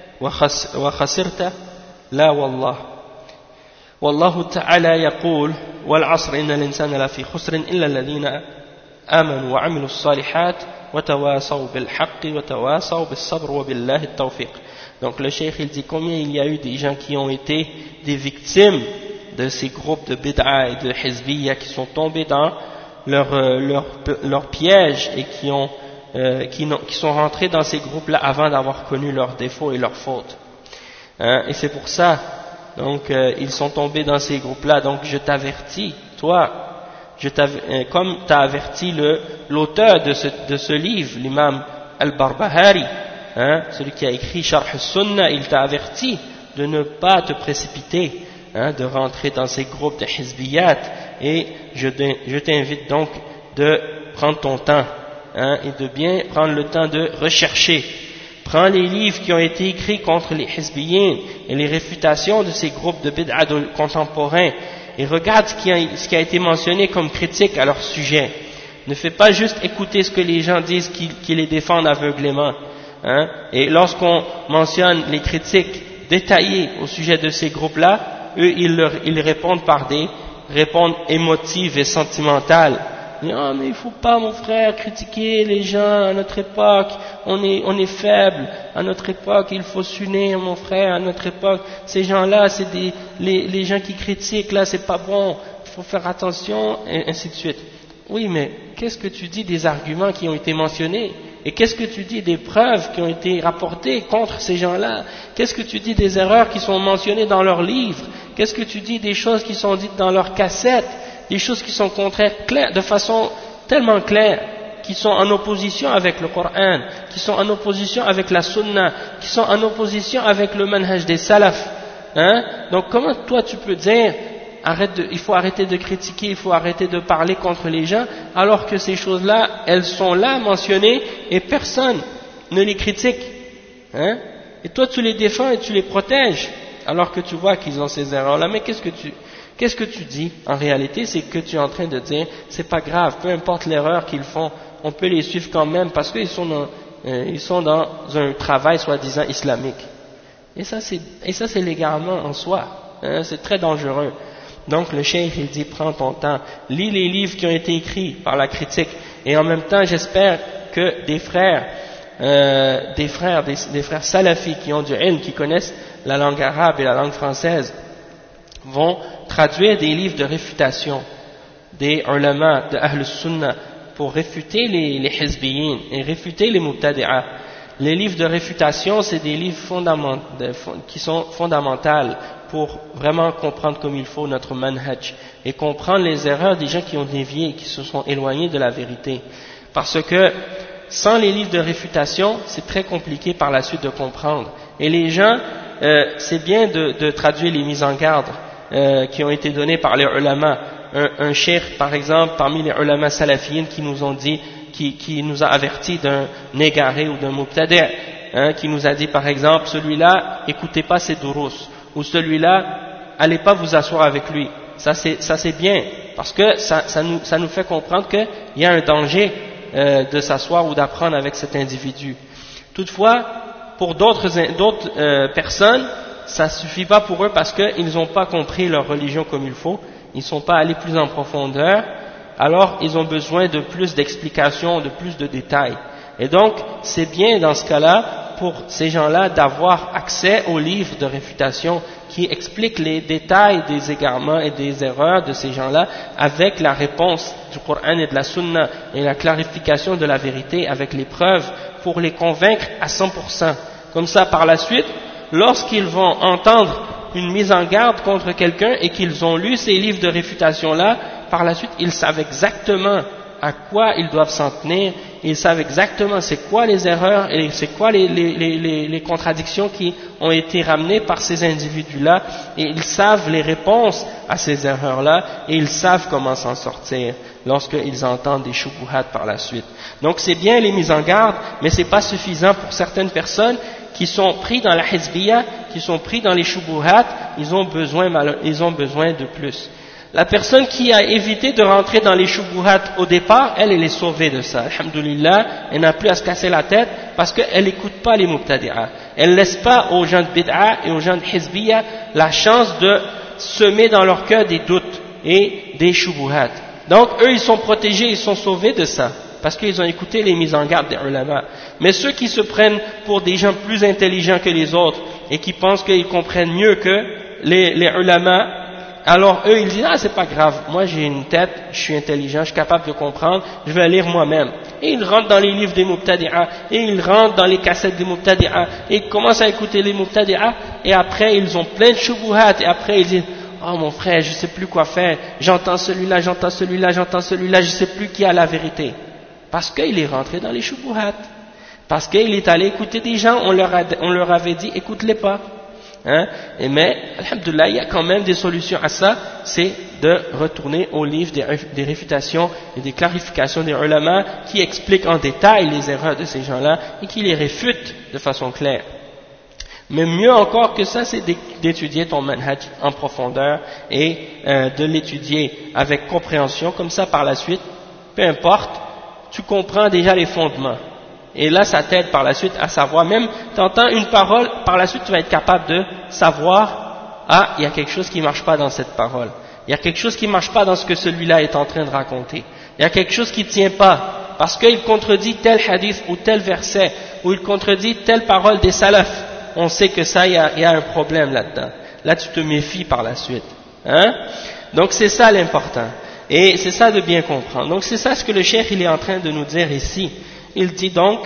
وخسرت لا والله والله تعالى يقول والعصر إن الإنسان لفي خسر إلا الذين آمنوا وعملوا الصالحات وتواصوا بالحق وتواصوا بالصبر وبالله التوفيق. Donc le cheikh il dit combien il y a eu des gens qui ont été des victimes de ces groupes de bid'a et de hizbiyya qui sont tombés dans leur piège et qui sont rentrés dans ces groupes-là avant d'avoir connu leurs défauts et leurs fautes. Et c'est pour ça, donc ils sont tombés dans ces groupes-là. Donc je t'avertis, toi, comme t'as averti l'auteur de ce livre, l'imam Al-Barbahari, celui qui a écrit Sharh al-Sunnah, il t'a averti de ne pas te précipiter, de rentrer dans ces groupes de hizbiyat, et je t'invite donc de prendre ton temps, et de bien prendre le temps de rechercher. Prends les livres qui ont été écrits contre les hizbiyin et les réfutations de ces groupes de bid'a contemporains et regarde ce qui a été mentionné comme critique à leur sujet. Ne fais pas juste écouter ce que les gens disent qui les défendent aveuglément. Et lorsqu'on mentionne les critiques détaillées au sujet de ces groupes-là, eux ils répondent par des réponses émotives et sentimentales. Ah, mais il ne faut pas, mon frère, critiquer les gens à notre époque, on est faible, à notre époque, il faut s'unir, mon frère, à notre époque, ces gens-là, c'est les gens qui critiquent, là, c'est pas bon, il faut faire attention, et ainsi de suite. Oui, mais qu'est-ce que tu dis des arguments qui ont été mentionnés? Et qu'est-ce que tu dis des preuves qui ont été rapportées contre ces gens-là? Qu'est-ce que tu dis des erreurs qui sont mentionnées dans leurs livres? Qu'est-ce que tu dis des choses qui sont dites dans leurs cassettes? Des choses qui sont contraires, claires, de façon tellement claire, qui sont en opposition avec le Coran, qui sont en opposition avec la Sunna, qui sont en opposition avec le manhaj des salaf. Donc comment toi tu peux dire il faut arrêter de critiquer, il faut arrêter de parler contre les gens, alors que ces choses-là, elles sont là mentionnées et personne ne les critique. Et toi tu les défends et tu les protèges, alors que tu vois qu'ils ont ces erreurs-là. Mais qu'est-ce que tu dis en réalité? C'est que tu es en train de dire c'est pas grave, peu importe l'erreur qu'ils font, on peut les suivre quand même parce qu'ils sont dans un travail soi-disant islamique. Et ça c'est légalement en soi, c'est très dangereux. Donc le cheikh il dit prends ton temps, lis les livres qui ont été écrits par la critique, et en même temps j'espère que des frères salafis qui ont du ilm, qui connaissent la langue arabe et la langue française, vont traduire des livres de réfutation des ulama de Ahl Sunnah pour réfuter les hizbiyin et réfuter les mubtadi'a. Les livres de réfutation, c'est des livres qui sont fondamentaux pour vraiment comprendre comme il faut notre manhaj et comprendre les erreurs des gens qui ont dévié, qui se sont éloignés de la vérité. Parce que sans les livres de réfutation, c'est très compliqué par la suite de comprendre. Et les gens, c'est bien de traduire les mises en garde qui ont été données par les ulama. Un cheikh, par exemple, parmi les ulama salafiyyin qui nous ont dit qui nous a averti d'un égaré ou d'un mubtadi', qui nous a dit par exemple, celui-là, écoutez pas ses durus, ou celui-là, allez pas vous asseoir avec lui. Ça c'est bien, parce que ça nous fait comprendre qu'il y a un danger de s'asseoir ou d'apprendre avec cet individu. Toutefois, pour d'autres personnes, ça suffit pas pour eux parce qu'ils n'ont pas compris leur religion comme il faut, ils ne sont pas allés plus en profondeur, alors ils ont besoin de plus d'explications, de plus de détails. Et donc, c'est bien dans ce cas-là, pour ces gens-là, d'avoir accès aux livres de réfutation qui expliquent les détails des égarements et des erreurs de ces gens-là avec la réponse du Coran et de la Sunna et la clarification de la vérité avec les preuves pour les convaincre à 100%. Comme ça, par la suite, lorsqu'ils vont entendre une mise en garde contre quelqu'un et qu'ils ont lu ces livres de réfutation-là, par la suite, ils savent exactement à quoi ils doivent s'en tenir, ils savent exactement c'est quoi les erreurs et c'est quoi les contradictions qui ont été ramenées par ces individus-là, et ils savent les réponses à ces erreurs-là, et ils savent comment s'en sortir lorsqu'ils entendent des shubuhat par la suite. Donc c'est bien les mises en garde, mais c'est pas suffisant pour certaines personnes qui sont pris dans la hizbiyya, qui sont pris dans les shubuhat, ils ont besoin de plus. La personne qui a évité de rentrer dans les shubuhat au départ, elle est sauvée de ça. Alhamdulillah, elle n'a plus à se casser la tête parce qu'elle n'écoute pas les mubtadi'a. Elle ne laisse pas aux gens de bid'a et aux gens de hizbiyya la chance de semer dans leur cœur des doutes et des shubuhat. Donc eux, ils sont protégés, ils sont sauvés de ça parce qu'ils ont écouté les mises en garde des ulama. Mais ceux qui se prennent pour des gens plus intelligents que les autres et qui pensent qu'ils comprennent mieux que les ulama, alors eux ils disent c'est pas grave, moi j'ai une tête, je suis intelligent, je suis capable de comprendre, je vais lire moi-même. Et ils rentrent dans les livres des mubtadi'a, et ils rentrent dans les cassettes des mubtadi'a, et ils commencent à écouter les mubtadi'a, et après ils ont plein de shubuhat, et après ils disent oh mon frère, je sais plus quoi faire, j'entends celui-là, j'entends celui-là, j'entends celui-là, je sais plus qui a la vérité. Parce qu'il est rentré dans les shubuhat, parce qu'il est allé écouter des gens, on leur avait dit écoute-les pas. Mais, alhamdoulilah, il y a quand même des solutions à ça, c'est de retourner au livre des réfutations et des clarifications des ulama qui expliquent en détail les erreurs de ces gens-là et qui les réfutent de façon claire. Mais mieux encore que ça, c'est d'étudier ton manhaj en profondeur et de l'étudier avec compréhension, comme ça par la suite, peu importe, tu comprends déjà les fondements. Et là, ça t'aide par la suite à savoir, même t'entends une parole, par la suite tu vas être capable de savoir, il y a quelque chose qui ne marche pas dans cette parole. Il y a quelque chose qui ne marche pas dans ce que celui-là est en train de raconter. Il y a quelque chose qui ne tient pas, parce qu'il contredit tel hadith ou tel verset, ou il contredit telle parole des salafs. On sait que ça, il y a un problème là-dedans. Là, tu te méfies par la suite. Donc c'est ça l'important. Et c'est ça de bien comprendre. Donc c'est ça ce que le cheikh il est en train de nous dire ici. Il dit donc,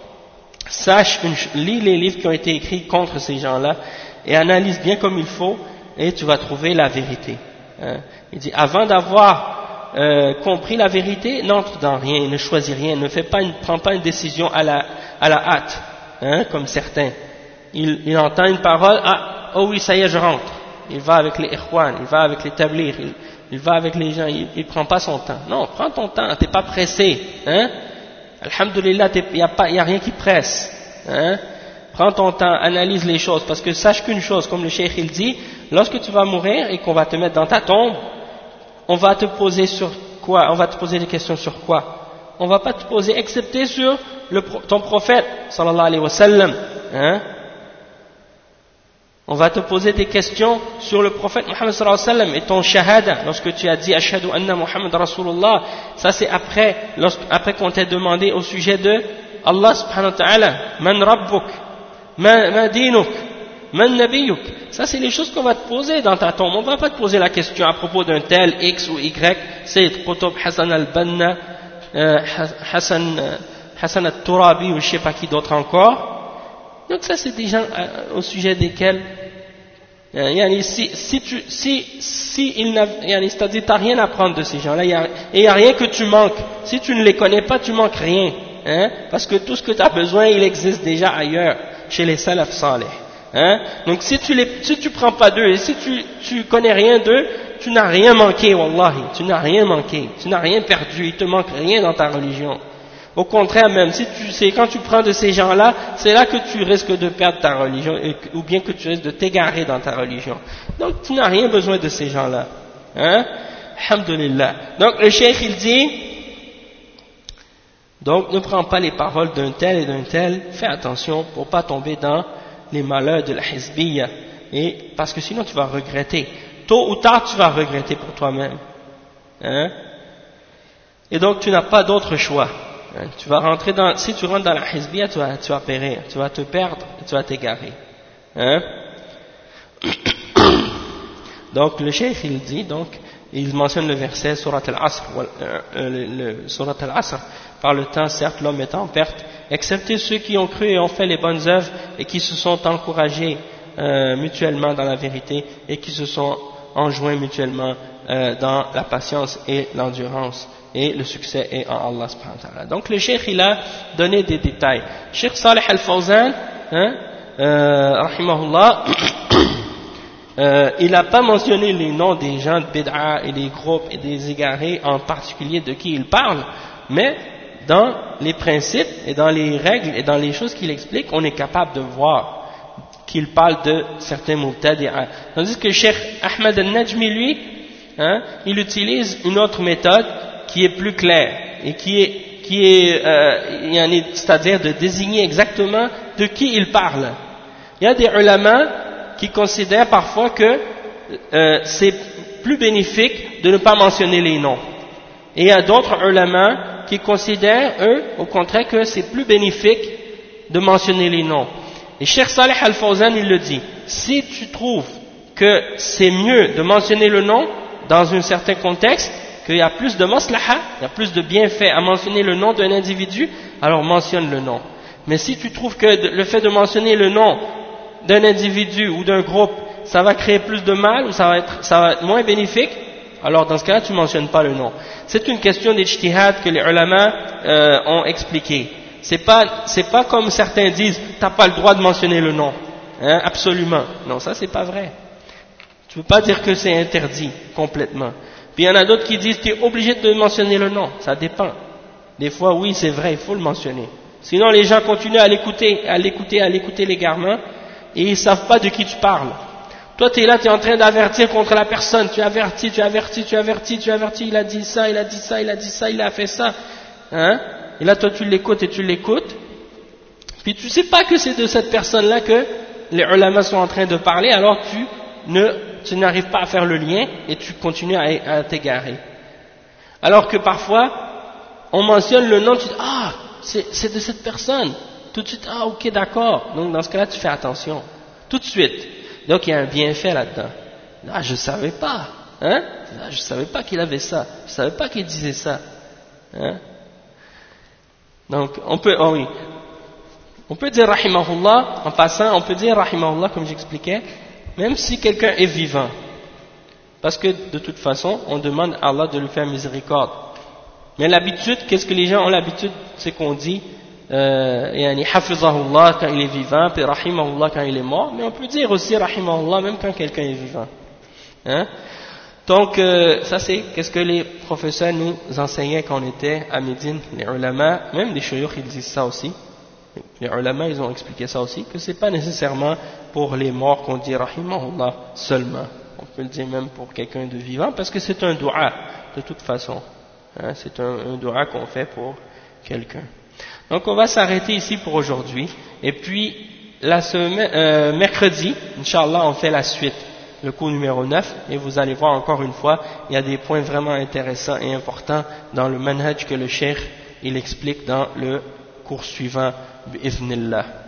lis les livres qui ont été écrits contre ces gens-là et analyse bien comme il faut et tu vas trouver la vérité. Il dit, avant d'avoir compris la vérité, n'entre dans rien, ne choisis rien, prends pas une décision à la hâte, comme certains. Il entend une parole, oh oui, ça y est, je rentre. Il va avec les ikhwan, il va avec les tablighs, il va avec les gens, il prend pas son temps. Non, prends ton temps, t'es pas pressé, Alhamdulillah, il n'y a rien qui presse. Prends ton temps, analyse les choses, parce que sache qu'une chose, comme le cheikh il dit, lorsque tu vas mourir et qu'on va te mettre dans ta tombe, on va te poser sur quoi? On va te poser des questions sur quoi? On va pas te poser, excepté sur ton prophète, sallallahu alayhi wa sallam. On va te poser des questions sur le prophète Muhammad sallallahu alayhi wa sallam et ton shahada, lorsque tu as dit ashhadu anna Muhammad Rasulullah. Ça c'est après qu'on t'ait demandé au sujet de Allah subhanahu wa ta'ala, man rabbuk, ma dinuk, man nabiyuk. Ça c'est les choses qu'on va te poser dans ta tombe. On va pas te poser la question à propos d'un tel X ou Y, Sayyid Qutb, Hassan al-Banna, Hassan al-Turabi ou je sais pas qui d'autre encore. Donc ça c'est des gens au sujet desquels c'est-à-dire t'as rien à prendre de ces gens-là, et il n'y a rien que tu manques. Si tu ne les connais pas, tu manques rien, parce que tout ce que tu as besoin, il existe déjà ailleurs, chez les salaf salih. Donc si tu prends pas d'eux, et si tu connais rien d'eux, tu n'as rien manqué, wallahi, tu n'as rien manqué, tu n'as rien perdu, il te manque rien dans ta religion. Au contraire même, si tu sais, quand tu prends de ces gens-là, c'est là que tu risques de perdre ta religion, ou bien que tu risques de t'égarer dans ta religion. Donc tu n'as rien besoin de ces gens-là. Hein? Alhamdulillah. Donc le cheikh il dit, donc ne prends pas les paroles d'un tel et d'un tel, fais attention pour pas tomber dans les malheurs de la hizbiyya, et parce que sinon tu vas regretter. Tôt ou tard tu vas regretter pour toi-même. Hein? Et donc tu n'as pas d'autre choix. Tu vas rentrer dans, si tu rentres dans la hizbiyya, tu vas périr, tu vas te perdre, et tu vas t'égarer. Hein? Donc le cheikh il dit, donc il mentionne le verset Surat al-Asr, Surat al-Asr, par le temps certes l'homme est en perte, excepté ceux qui ont cru et ont fait les bonnes œuvres et qui se sont encouragés mutuellement dans la vérité et qui se sont enjoints mutuellement dans la patience et l'endurance. Et le succès est en Allah subhanahu wa ta'ala. Donc le cheikh il a donné des détails. Cheikh Salih al-Fawzan, rahimahullah, il n'a pas mentionné les noms des gens de bid'a et des groupes et des égarés en particulier de qui il parle, mais dans les principes et dans les règles et dans les choses qu'il explique, on est capable de voir qu'il parle de certains mubtadi'a. Tandis que Cheikh Ahmed al-Najmi, lui, il utilise une autre méthode qui est plus claire et c'est-à-dire de désigner exactement de qui il parle. Il y a des ulama qui considèrent parfois que c'est plus bénéfique de ne pas mentionner les noms. Et il y a d'autres ulama qui considèrent, eux, au contraire, que c'est plus bénéfique de mentionner les noms. Et Cheikh Salih al-Fawzan, il le dit, si tu trouves que c'est mieux de mentionner le nom dans un certain contexte, qu'il y a plus de maslaha, il y a plus de bienfaits à mentionner le nom d'un individu, alors mentionne le nom. Mais si tu trouves que le fait de mentionner le nom d'un individu ou d'un groupe, ça va créer plus de mal ou ça va être moins bénéfique, alors dans ce cas-là, tu ne mentionnes pas le nom. C'est une question d'ijtihad que les ulama ont expliqué. C'est pas comme certains disent, t'as pas le droit de mentionner le nom. Hein, absolument. Non, ça c'est pas vrai. Tu ne peux pas dire que c'est interdit complètement. Puis il y en a d'autres qui disent, tu es obligé de mentionner le nom. Ça dépend. Des fois, oui, c'est vrai, il faut le mentionner. Sinon, les gens continuent à l'écouter l'égarement, et ils ne savent pas de qui tu parles. Toi, tu es là, tu es en train d'avertir contre la personne. Tu avertis, il a dit ça, il a fait ça. Hein? Et là, toi, tu l'écoutes. Puis tu ne sais pas que c'est de cette personne-là que les ulama sont en train de parler, alors tu n'arrives pas à faire le lien et tu continues à t'égarer. Alors que parfois, on mentionne le nom, tu dis, ah, c'est de cette personne. Tout de suite, ah, ok, d'accord. Donc dans ce cas-là, tu fais attention. Tout de suite. Donc il y a un bienfait là-dedans. Ah, je ne savais pas. Hein? Ah, je ne savais pas qu'il avait ça. Je ne savais pas qu'il disait ça. Hein? Donc on peut dire rahimahullah, en passant, on peut dire rahimahullah comme j'expliquais, même si quelqu'un est vivant. Parce que de toute façon, on demande à Allah de lui faire miséricorde. Mais l'habitude, qu'est-ce que les gens ont l'habitude, c'est qu'on dit yani hafizahullah quand il est vivant, puis rahimahullah quand il est mort, mais on peut dire aussi rahimahullah même quand quelqu'un est vivant. Hein? Donc ça c'est qu'est-ce que les professeurs nous enseignaient quand on était à Médine, les ulama, même les shuyukh ils disent ça aussi. Les ulama ils ont expliqué ça aussi, que c'est pas nécessairement pour les morts qu'on dit rahimahullah seulement. On peut le dire même pour quelqu'un de vivant parce que c'est un dua de toute façon. Hein, c'est un dua qu'on fait pour quelqu'un. Donc on va s'arrêter ici pour aujourd'hui. Et puis mercredi, Inch'Allah, on fait la suite, le cours numéro 9. Et vous allez voir encore une fois, il y a des points vraiment intéressants et importants dans le manhaj que le cheikh il explique dans le cours suivant, bi'ithnillah.